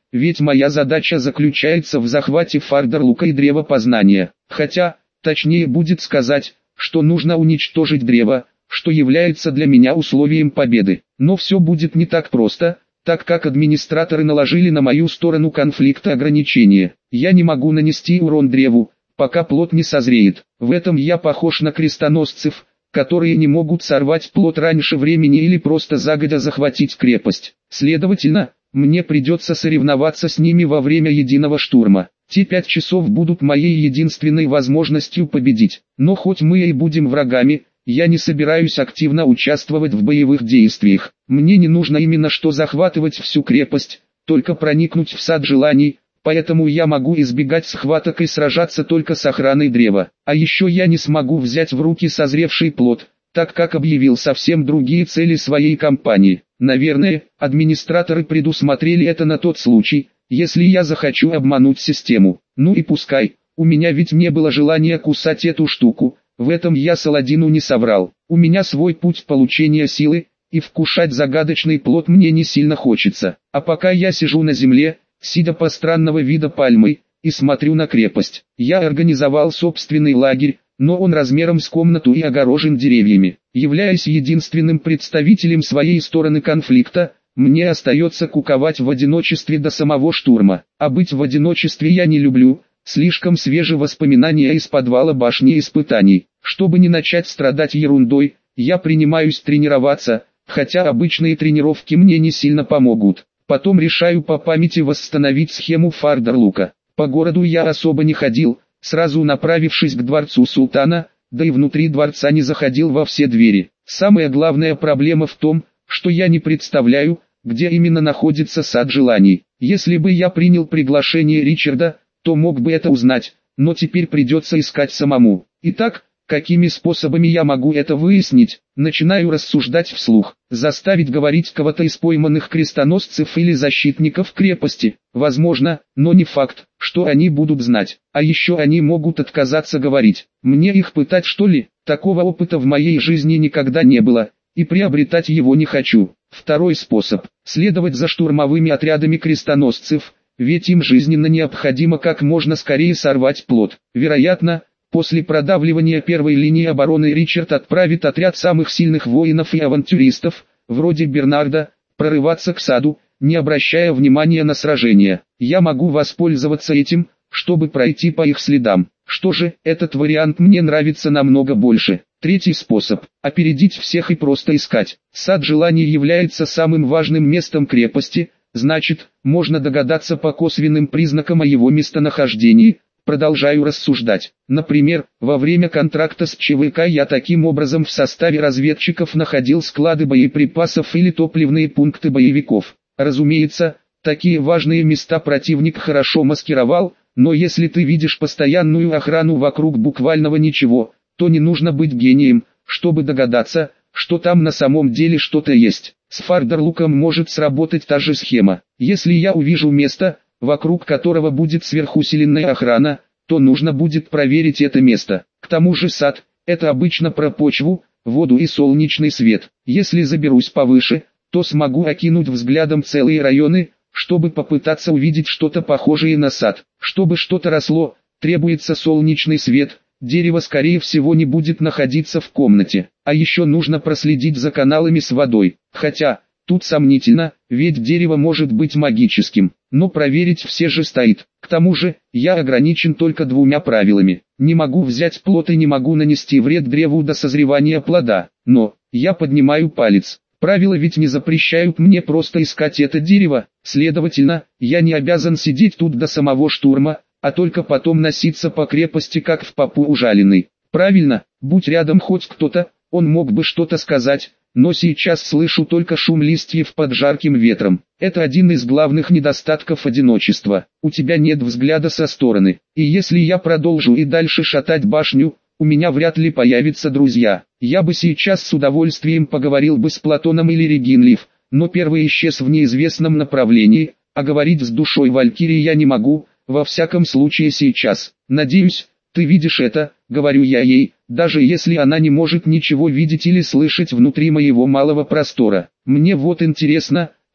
ведь моя задача заключается в захвате Фардерлука и Древа Познания. Хотя, точнее будет сказать, что нужно уничтожить древо, что является для меня условием победы. Но все будет не так просто, так как администраторы наложили на мою сторону конфликта ограничения. Я не могу нанести урон древу, пока плод не созреет. В этом я похож на крестоносцев, которые не могут сорвать плод раньше времени или просто загодя захватить крепость. Следовательно, мне придется соревноваться с ними во время единого штурма. Те 5 часов будут моей единственной возможностью победить. Но хоть мы и будем врагами, я не собираюсь активно участвовать в боевых действиях. Мне не нужно именно что захватывать всю крепость, только проникнуть в сад желаний, поэтому я могу избегать схваток и сражаться только с охраной древа. А еще я не смогу взять в руки созревший плод, так как объявил совсем другие цели своей кампании. Наверное, администраторы предусмотрели это на тот случай, если я захочу обмануть систему. Ну и пускай, у меня ведь не было желания кусать эту штуку, в этом я Саладину не соврал. У меня свой путь получения силы, и вкушать загадочный плод мне не сильно хочется. А пока я сижу на земле, сидя по странного вида пальмой, и смотрю на крепость. Я организовал собственный лагерь, но он размером с комнату и огорожен деревьями. Являясь единственным представителем своей стороны конфликта, мне остается куковать в одиночестве до самого штурма. А быть в одиночестве я не люблю, слишком свежие воспоминания из подвала башни испытаний. Чтобы не начать страдать ерундой, я принимаюсь тренироваться, хотя обычные тренировки мне не сильно помогут. Потом решаю по памяти восстановить схему Фардерлука. По городу я особо не ходил, сразу направившись к дворцу султана, да и внутри дворца не заходил во все двери. Самая главная проблема в том, что я не представляю, где именно находится сад желаний. Если бы я принял приглашение Ричарда, то мог бы это узнать, но теперь придется искать самому. Итак, какими способами я могу это выяснить? Начинаю рассуждать вслух. Заставить говорить кого-то из пойманных крестоносцев или защитников крепости. Возможно, но не факт, что они будут знать. А еще они могут отказаться говорить. Мне их пытать, что ли? Такого опыта в моей жизни никогда не было, и приобретать его не хочу. Второй способ. Следовать за штурмовыми отрядами крестоносцев, ведь им жизненно необходимо как можно скорее сорвать плод. Вероятно, после продавливания первой линии обороны Ричард отправит отряд самых сильных воинов и авантюристов, вроде Бернарда, прорываться к саду, не обращая внимания на сражение. Я могу воспользоваться этим, чтобы пройти по их следам. Что же, этот вариант мне нравится намного больше. Третий способ – опередить всех и просто искать. Сад желаний является самым важным местом крепости, значит, можно догадаться по косвенным признакам о его местонахождении. Продолжаю рассуждать. Например, во время контракта с ЧВК я таким образом в составе разведчиков находил склады боеприпасов или топливные пункты боевиков. Разумеется, такие важные места противник хорошо маскировал, но если ты видишь постоянную охрану вокруг буквального ничего, то не нужно быть гением, чтобы догадаться, что там на самом деле что-то есть. С Фардерлуком может сработать та же схема. Если я увижу место, вокруг которого будет сверхусиленная охрана, то нужно будет проверить это место. К тому же сад – это обычно про почву, воду и солнечный свет. Если заберусь повыше, то смогу окинуть взглядом целые районы, чтобы попытаться увидеть что-то похожее на сад. Чтобы что-то росло, требуется солнечный свет, дерево скорее всего не будет находиться в комнате. А еще нужно проследить за каналами с водой. Хотя, тут сомнительно, ведь дерево может быть магическим, но проверить все же стоит. К тому же, я ограничен только 2 правилами. Не могу взять плод и не могу нанести вред древу до созревания плода. Но, я поднимаю палец. Правила ведь не запрещают мне просто искать это дерево, следовательно, я не обязан сидеть тут до самого штурма, а только потом носиться по крепости как в попу ужаленный. Правильно, будь рядом хоть кто-то, он мог бы что-то сказать, но сейчас слышу только шум листьев под жарким ветром. Это один из главных недостатков одиночества. У тебя нет взгляда со стороны. И если я продолжу и дальше шатать башню, у меня вряд ли появятся друзья. Я бы сейчас с удовольствием поговорил бы с Платоном или Регинлиф, но первый исчез в неизвестном направлении, а говорить с душой Валькирии я не могу, во всяком случае сейчас. Надеюсь, ты видишь это, говорю я ей, даже если она не может ничего видеть или слышать внутри моего малого простора. Мне вот интересно,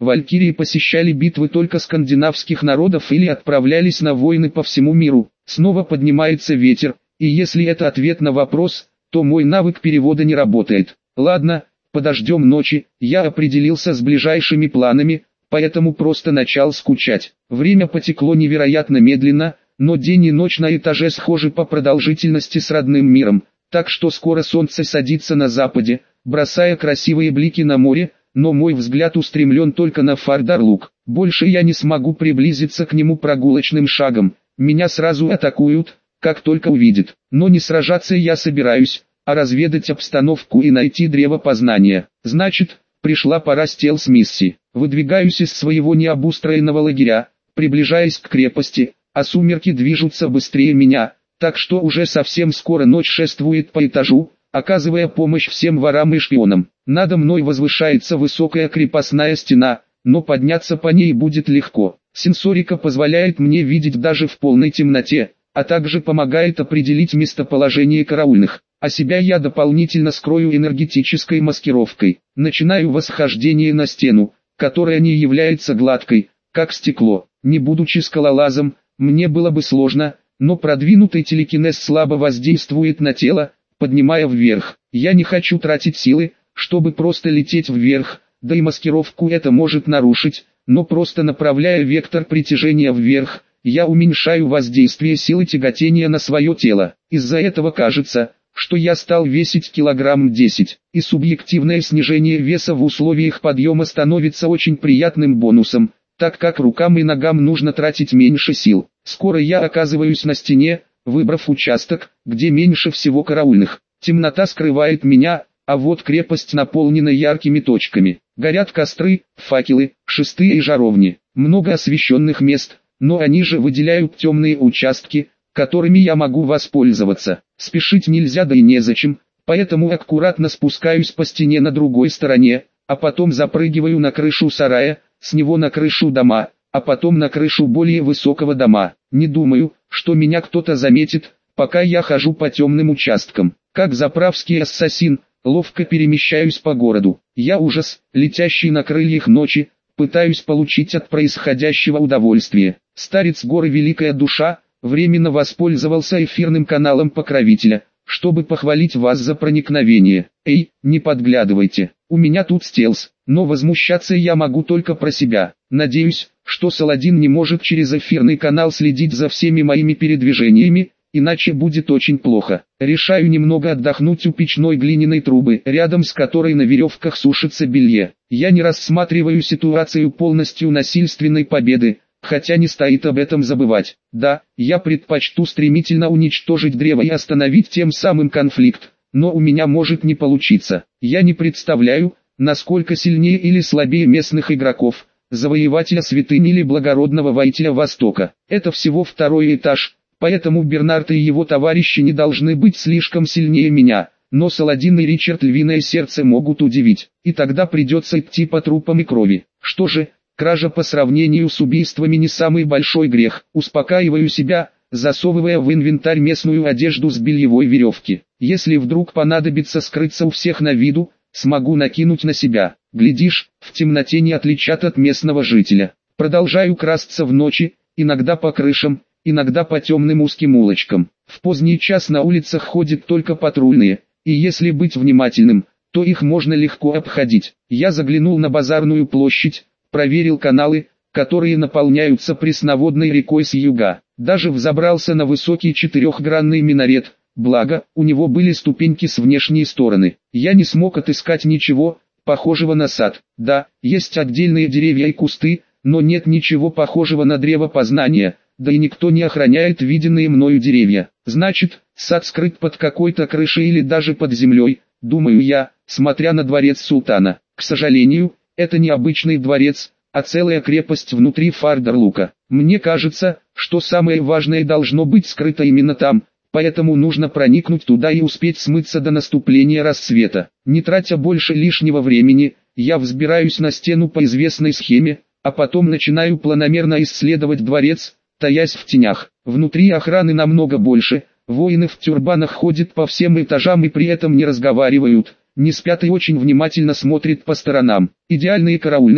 Валькирии посещали битвы только скандинавских народов или отправлялись на войны по всему миру. Снова поднимается ветер, и если это ответ на вопрос, то мой навык перевода не работает. Ладно, подождем ночи, я определился с ближайшими планами, поэтому просто начал скучать. Время потекло невероятно медленно, но день и ночь на этаже схожи по продолжительности с родным миром, так что скоро солнце садится на западе, бросая красивые блики на море, но мой взгляд устремлен только на Фардарлук. Больше я не смогу приблизиться к нему прогулочным шагом, меня сразу атакуют, как только увидят. Но не сражаться я собираюсь, а разведать обстановку и найти древо познания. Значит, пришла пора стелс-миссии. Выдвигаюсь из своего необустроенного лагеря, приближаясь к крепости, а сумерки движутся быстрее меня, так что уже совсем скоро ночь шествует по этажу, оказывая помощь всем ворам и шпионам. Надо мной возвышается высокая крепостная стена, но подняться по ней будет легко. Сенсорика позволяет мне видеть даже в полной темноте, а также помогает определить местоположение караульных, а себя я дополнительно скрою энергетической маскировкой. Начинаю восхождение на стену, которая не является гладкой, как стекло. Не будучи скалолазом, мне было бы сложно, но продвинутый телекинез слабо воздействует на тело, поднимая вверх. Я не хочу тратить силы, чтобы просто лететь вверх, да и маскировку это может нарушить, но просто направляя вектор притяжения вверх, я уменьшаю воздействие силы тяготения на свое тело. Из-за этого кажется, что я стал весить килограмм 10, и субъективное снижение веса в условиях подъема становится очень приятным бонусом, так как рукам и ногам нужно тратить меньше сил. Скоро я оказываюсь на стене, выбрав участок, где меньше всего караульных. Темнота скрывает меня, а вот крепость наполнена яркими точками. Горят костры, факелы, шесты и жаровни. Много освещенных мест, но они же выделяют темные участки, которыми я могу воспользоваться. Спешить нельзя, да и незачем, поэтому аккуратно спускаюсь по стене на другой стороне, а потом запрыгиваю на крышу сарая, с него на крышу дома, а потом на крышу более высокого дома. Не думаю, что меня кто-то заметит, пока я хожу по темным участкам. Как заправский ассасин, ловко перемещаюсь по городу. Я ужас, летящий на крыльях ночи, пытаюсь получить от происходящего удовольствие. Старец горы Великая Душа временно воспользовался эфирным каналом покровителя, чтобы похвалить вас за проникновение. Эй, не подглядывайте, у меня тут стелс, но возмущаться я могу только про себя. Надеюсь, что Саладин не может через эфирный канал следить за всеми моими передвижениями, иначе будет очень плохо. Решаю немного отдохнуть у печной глиняной трубы, рядом с которой на веревках сушится белье. Я не рассматриваю ситуацию полностью насильственной победы, хотя не стоит об этом забывать. Да, я предпочту стремительно уничтожить древо и остановить тем самым конфликт, но у меня может не получиться. Я не представляю, насколько сильнее или слабее местных игроков, завоевателя святынь или благородного воителя Востока. Это всего второй этаж, поэтому Бернард и его товарищи не должны быть слишком сильнее меня, но Саладин и Ричард Львиное Сердце могут удивить, и тогда придется идти по трупам и крови. Что же, кража по сравнению с убийствами не самый большой грех. Успокаиваю себя, засовывая в инвентарь местную одежду с бельевой веревки. Если вдруг понадобится скрыться у всех на виду, смогу накинуть на себя. Глядишь, в темноте не отличат от местного жителя. Продолжаю красться в ночи, иногда по крышам, иногда по темным узким улочкам. В поздний час на улицах ходят только патрульные, и если быть внимательным, то их можно легко обходить. Я заглянул на базарную площадь, проверил каналы, которые наполняются пресноводной рекой с юга. Даже взобрался на высокий четырехгранный минарет, благо, у него были ступеньки с внешней стороны. Я не смог отыскать ничего, похожего на сад. Да, есть отдельные деревья и кусты, но нет ничего похожего на древо познания, да и никто не охраняет виденные мною деревья. Значит, сад скрыт под какой-то крышей или даже под землей, думаю я, смотря на дворец султана. К сожалению, это не обычный дворец, а целая крепость внутри Фардарлука. Мне кажется, что самое важное должно быть скрыто именно там, поэтому нужно проникнуть туда и успеть смыться до наступления рассвета. Не тратя больше лишнего времени, я взбираюсь на стену по известной схеме, а потом начинаю планомерно исследовать дворец, таясь в тенях. Внутри охраны намного больше, воины в тюрбанах ходят по всем этажам и при этом не разговаривают, не спят и очень внимательно смотрят по сторонам. Идеальные караульные,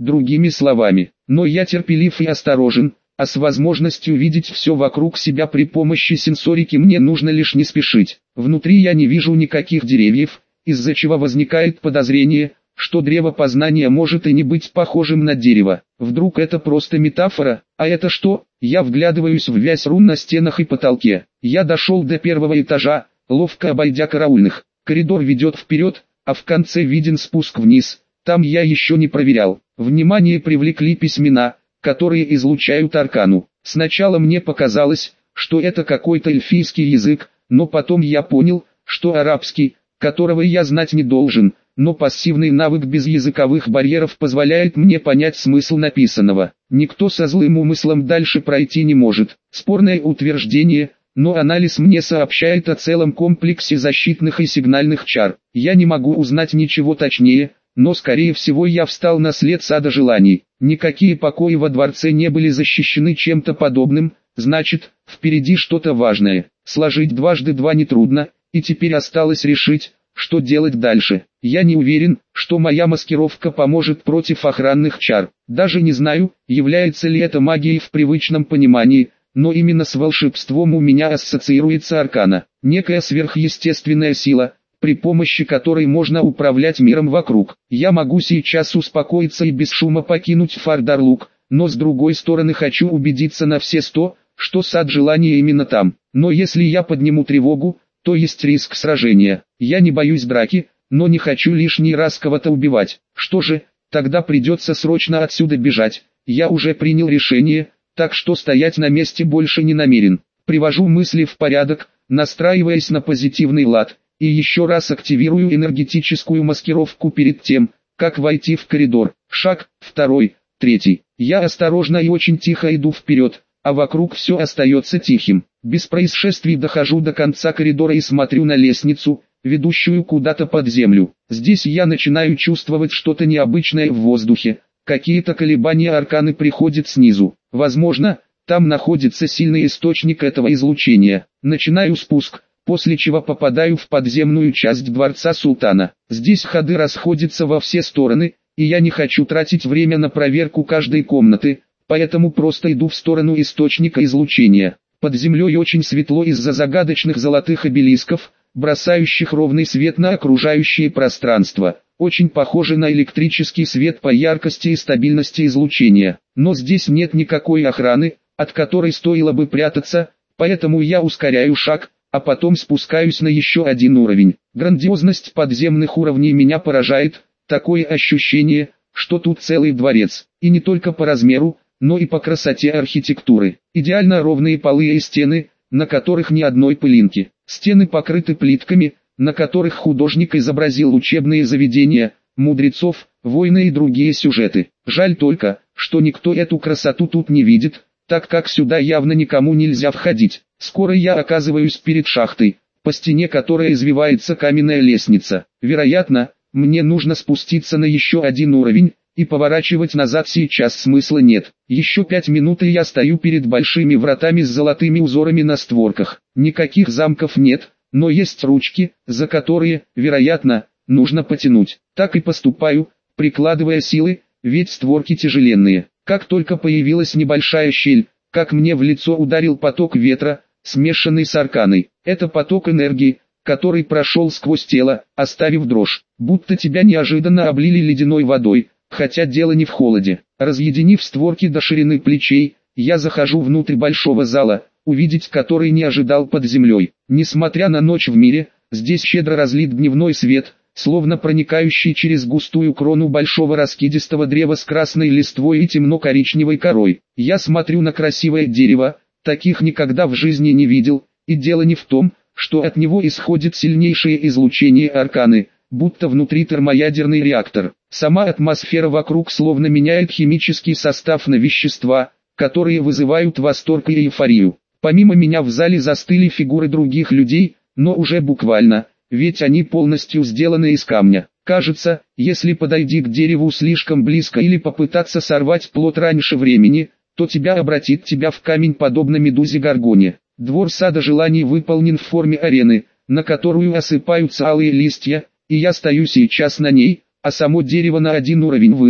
другими словами. Но я терпелив и осторожен, а с возможностью видеть все вокруг себя при помощи сенсорики мне нужно лишь не спешить. Внутри я не вижу никаких деревьев, из-за чего возникает подозрение, что древо познания может и не быть похожим на дерево. Вдруг это просто метафора, а это что? Я вглядываюсь в вязь рун на стенах и потолке. Я дошел до первого этажа, ловко обойдя караульных. Коридор ведет вперед, а в конце виден спуск вниз. Там я еще не проверял. Внимание привлекли письмена, которые излучают аркану. Сначала мне показалось, что это какой-то эльфийский язык, но потом я понял, что арабский, которого я знать не должен, но пассивный навык без языковых барьеров позволяет мне понять смысл написанного. Никто со злым умыслом дальше пройти не может. Спорное утверждение, но анализ мне сообщает о целом комплексе защитных и сигнальных чар. Я не могу узнать ничего точнее, но скорее всего я встал на след сада желаний. Никакие покои во дворце не были защищены чем-то подобным, значит, впереди что-то важное. Сложить дважды два нетрудно, и теперь осталось решить, что делать дальше. Я не уверен, что моя маскировка поможет против охранных чар. Даже не знаю, является ли это магией в привычном понимании, но именно с волшебством у меня ассоциируется аркана. Некая сверхъестественная сила, при помощи которой можно управлять миром вокруг. Я могу сейчас успокоиться и без шума покинуть Фардарлук, но с другой стороны хочу убедиться на все 100, что сад желания именно там. Но если я подниму тревогу, то есть риск сражения. Я не боюсь драки, но не хочу лишний раз кого-то убивать. Что же, тогда придется срочно отсюда бежать. Я уже принял решение, так что стоять на месте больше не намерен. Привожу мысли в порядок, настраиваясь на позитивный лад, и еще раз активирую энергетическую маскировку перед тем, как войти в коридор. Шаг, второй, третий. Я осторожно и очень тихо иду вперед, а вокруг все остается тихим. Без происшествий дохожу до конца коридора и смотрю на лестницу, ведущую куда-то под землю. Здесь я начинаю чувствовать что-то необычное в воздухе. Какие-то колебания арканы приходят снизу. Возможно, там находится сильный источник этого излучения. Начинаю спуск, после чего попадаю в подземную часть дворца султана. Здесь ходы расходятся во все стороны, и я не хочу тратить время на проверку каждой комнаты, поэтому просто иду в сторону источника излучения. Под землей очень светло из-за загадочных золотых обелисков, бросающих ровный свет на окружающее пространство. Очень похоже на электрический свет по яркости и стабильности излучения. Но здесь нет никакой охраны, от которой стоило бы прятаться, поэтому я ускоряю шаг, а потом спускаюсь на еще один уровень. Грандиозность подземных уровней меня поражает, такое ощущение, что тут целый дворец, и не только по размеру, но и по красоте архитектуры. Идеально ровные полы и стены, на которых ни одной пылинки. Стены покрыты плитками, на которых художник изобразил учебные заведения, мудрецов, войны и другие сюжеты. Жаль только, что никто эту красоту тут не видит, так как сюда явно никому нельзя входить. Скоро я оказываюсь перед шахтой, по стене которой извивается каменная лестница. Вероятно, мне нужно спуститься на еще один уровень, и поворачивать назад сейчас смысла нет. Еще 5 минут и я стою перед большими вратами с золотыми узорами на створках. Никаких замков нет, но есть ручки, за которые, вероятно, нужно потянуть. Так и поступаю, прикладывая силы, ведь створки тяжеленные. Как только появилась небольшая щель, как мне в лицо ударил поток ветра, смешанный с арканой. Это поток энергии, который прошел сквозь тело, оставив дрожь. Будто тебя неожиданно облили ледяной водой, хотя дело не в холоде. Разъединив створки до ширины плечей, я захожу внутрь большого зала, увидеть который не ожидал под землей. Несмотря на ночь в мире, здесь щедро разлит дневной свет, словно проникающий через густую крону большого раскидистого древа с красной листвой и темно-коричневой корой. Я смотрю на красивое дерево, таких никогда в жизни не видел, и дело не в том, что от него исходит сильнейшее излучение арканы, будто внутри термоядерный реактор. Сама атмосфера вокруг словно меняет химический состав на вещества, которые вызывают восторг и эйфорию. Помимо меня в зале застыли фигуры других людей, но уже буквально, ведь они полностью сделаны из камня. Кажется, если подойти к дереву слишком близко или попытаться сорвать плод раньше времени, то тебя обратит в камень подобно медузе Горгоне. Двор сада желаний выполнен в форме арены, на которую осыпаются алые листья, и я стою сейчас на ней, а само дерево на один уровень выше,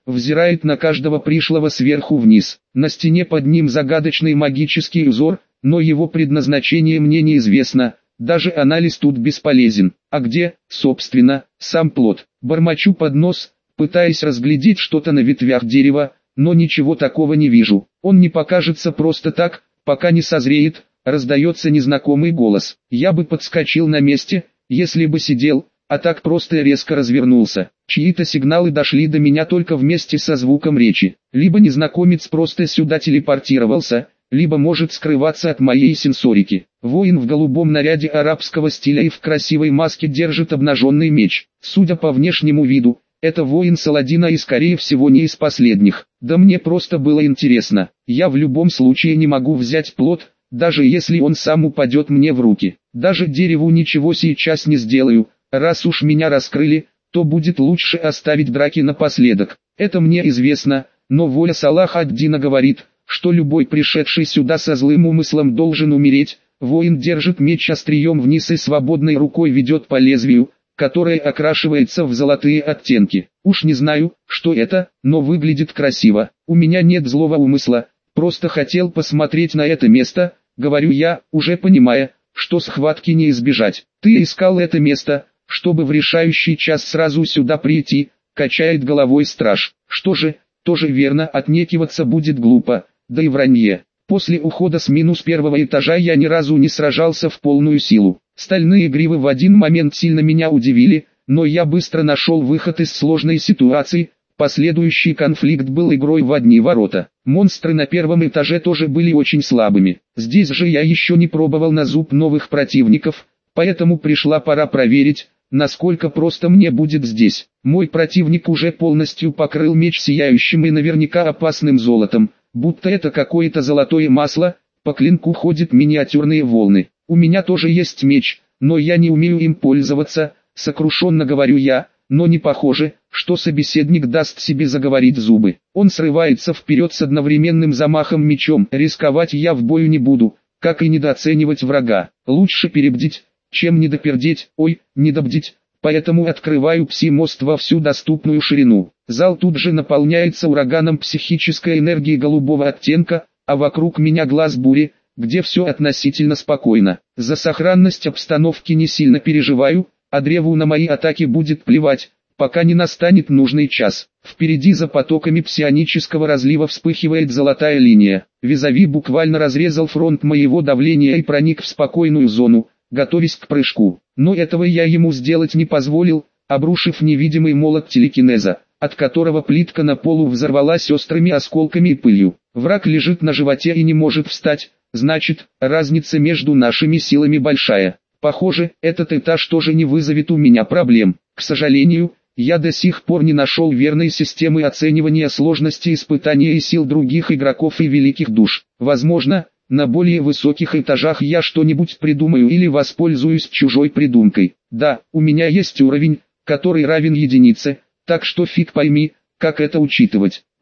взирает на каждого пришлого сверху вниз. На стене под ним загадочный магический узор, но его предназначение мне неизвестно, даже анализ тут бесполезен. А где, собственно, сам плод? Бормочу под нос, пытаясь разглядеть что-то на ветвях дерева, но ничего такого не вижу. Он не покажется просто так, пока не созреет. Раздается незнакомый голос. Я бы подскочил на месте, если бы сидел, а так просто и резко развернулся. Чьи-то сигналы дошли до меня только вместе со звуком речи. Либо незнакомец просто сюда телепортировался, либо может скрываться от моей сенсорики. Воин в голубом наряде арабского стиля и в красивой маске держит обнаженный меч. Судя по внешнему виду, это воин Саладина и скорее всего не из последних. Да мне просто было интересно. Я в любом случае не могу взять плод, даже если он сам упадет мне в руки. Даже дереву ничего сейчас не сделаю. Раз уж меня раскрыли, то будет лучше оставить драки напоследок. Это мне известно, но воля Салаха ад-Дина говорит, что любой пришедший сюда со злым умыслом должен умереть. Воин держит меч острием вниз и свободной рукой ведет по лезвию, которое окрашивается в золотые оттенки. Уж не знаю, что это, но выглядит красиво. У меня нет злого умысла, просто хотел посмотреть на это место, говорю я, уже понимая, что схватки не избежать. Ты искал это место, чтобы в решающий час сразу сюда прийти, качает головой страж. Что же, тоже верно, отнекиваться будет глупо, да и вранье. После ухода с минус первого этажа я ни разу не сражался в полную силу. Стальные гривы в один момент сильно меня удивили, но я быстро нашел выход из сложной ситуации. Последующий конфликт был игрой в одни ворота. Монстры на первом этаже тоже были очень слабыми. Здесь же я еще не пробовал на зуб новых противников, поэтому пришла пора проверить, насколько просто мне будет здесь. Мой противник уже полностью покрыл меч сияющим и наверняка опасным золотом, будто это какое-то золотое масло, по клинку ходят миниатюрные волны. У меня тоже есть меч, но я не умею им пользоваться, сокрушенно говорю я, но не похоже, что собеседник даст себе заговорить зубы. Он срывается вперед с одновременным замахом мечом. Рисковать я в бою не буду, как и недооценивать врага. Лучше перебдить, чем недопердеть, недобдить. Поэтому открываю пси-мост во всю доступную ширину. Зал тут же наполняется ураганом психической энергии голубого оттенка, а вокруг меня глаз бури, где все относительно спокойно. За сохранность обстановки не сильно переживаю, а древу на мои атаки будет плевать, пока не настанет нужный час. Впереди за потоками псионического разлива вспыхивает золотая линия. Визави буквально разрезал фронт моего давления и проник в спокойную зону, готовясь к прыжку. Но этого я ему сделать не позволил, обрушив невидимый молот телекинеза, от которого плитка на полу взорвалась острыми осколками и пылью. Враг лежит на животе и не может встать, значит, разница между нашими силами большая. Похоже, этот этаж тоже не вызовет у меня проблем. К сожалению, я до сих пор не нашел верной системы оценивания сложности испытания и сил других игроков и великих душ. Возможно, на более высоких этажах я что-нибудь придумаю или воспользуюсь чужой придумкой. Да, у меня есть уровень, который равен единице, так что фиг пойми, как это учитывать.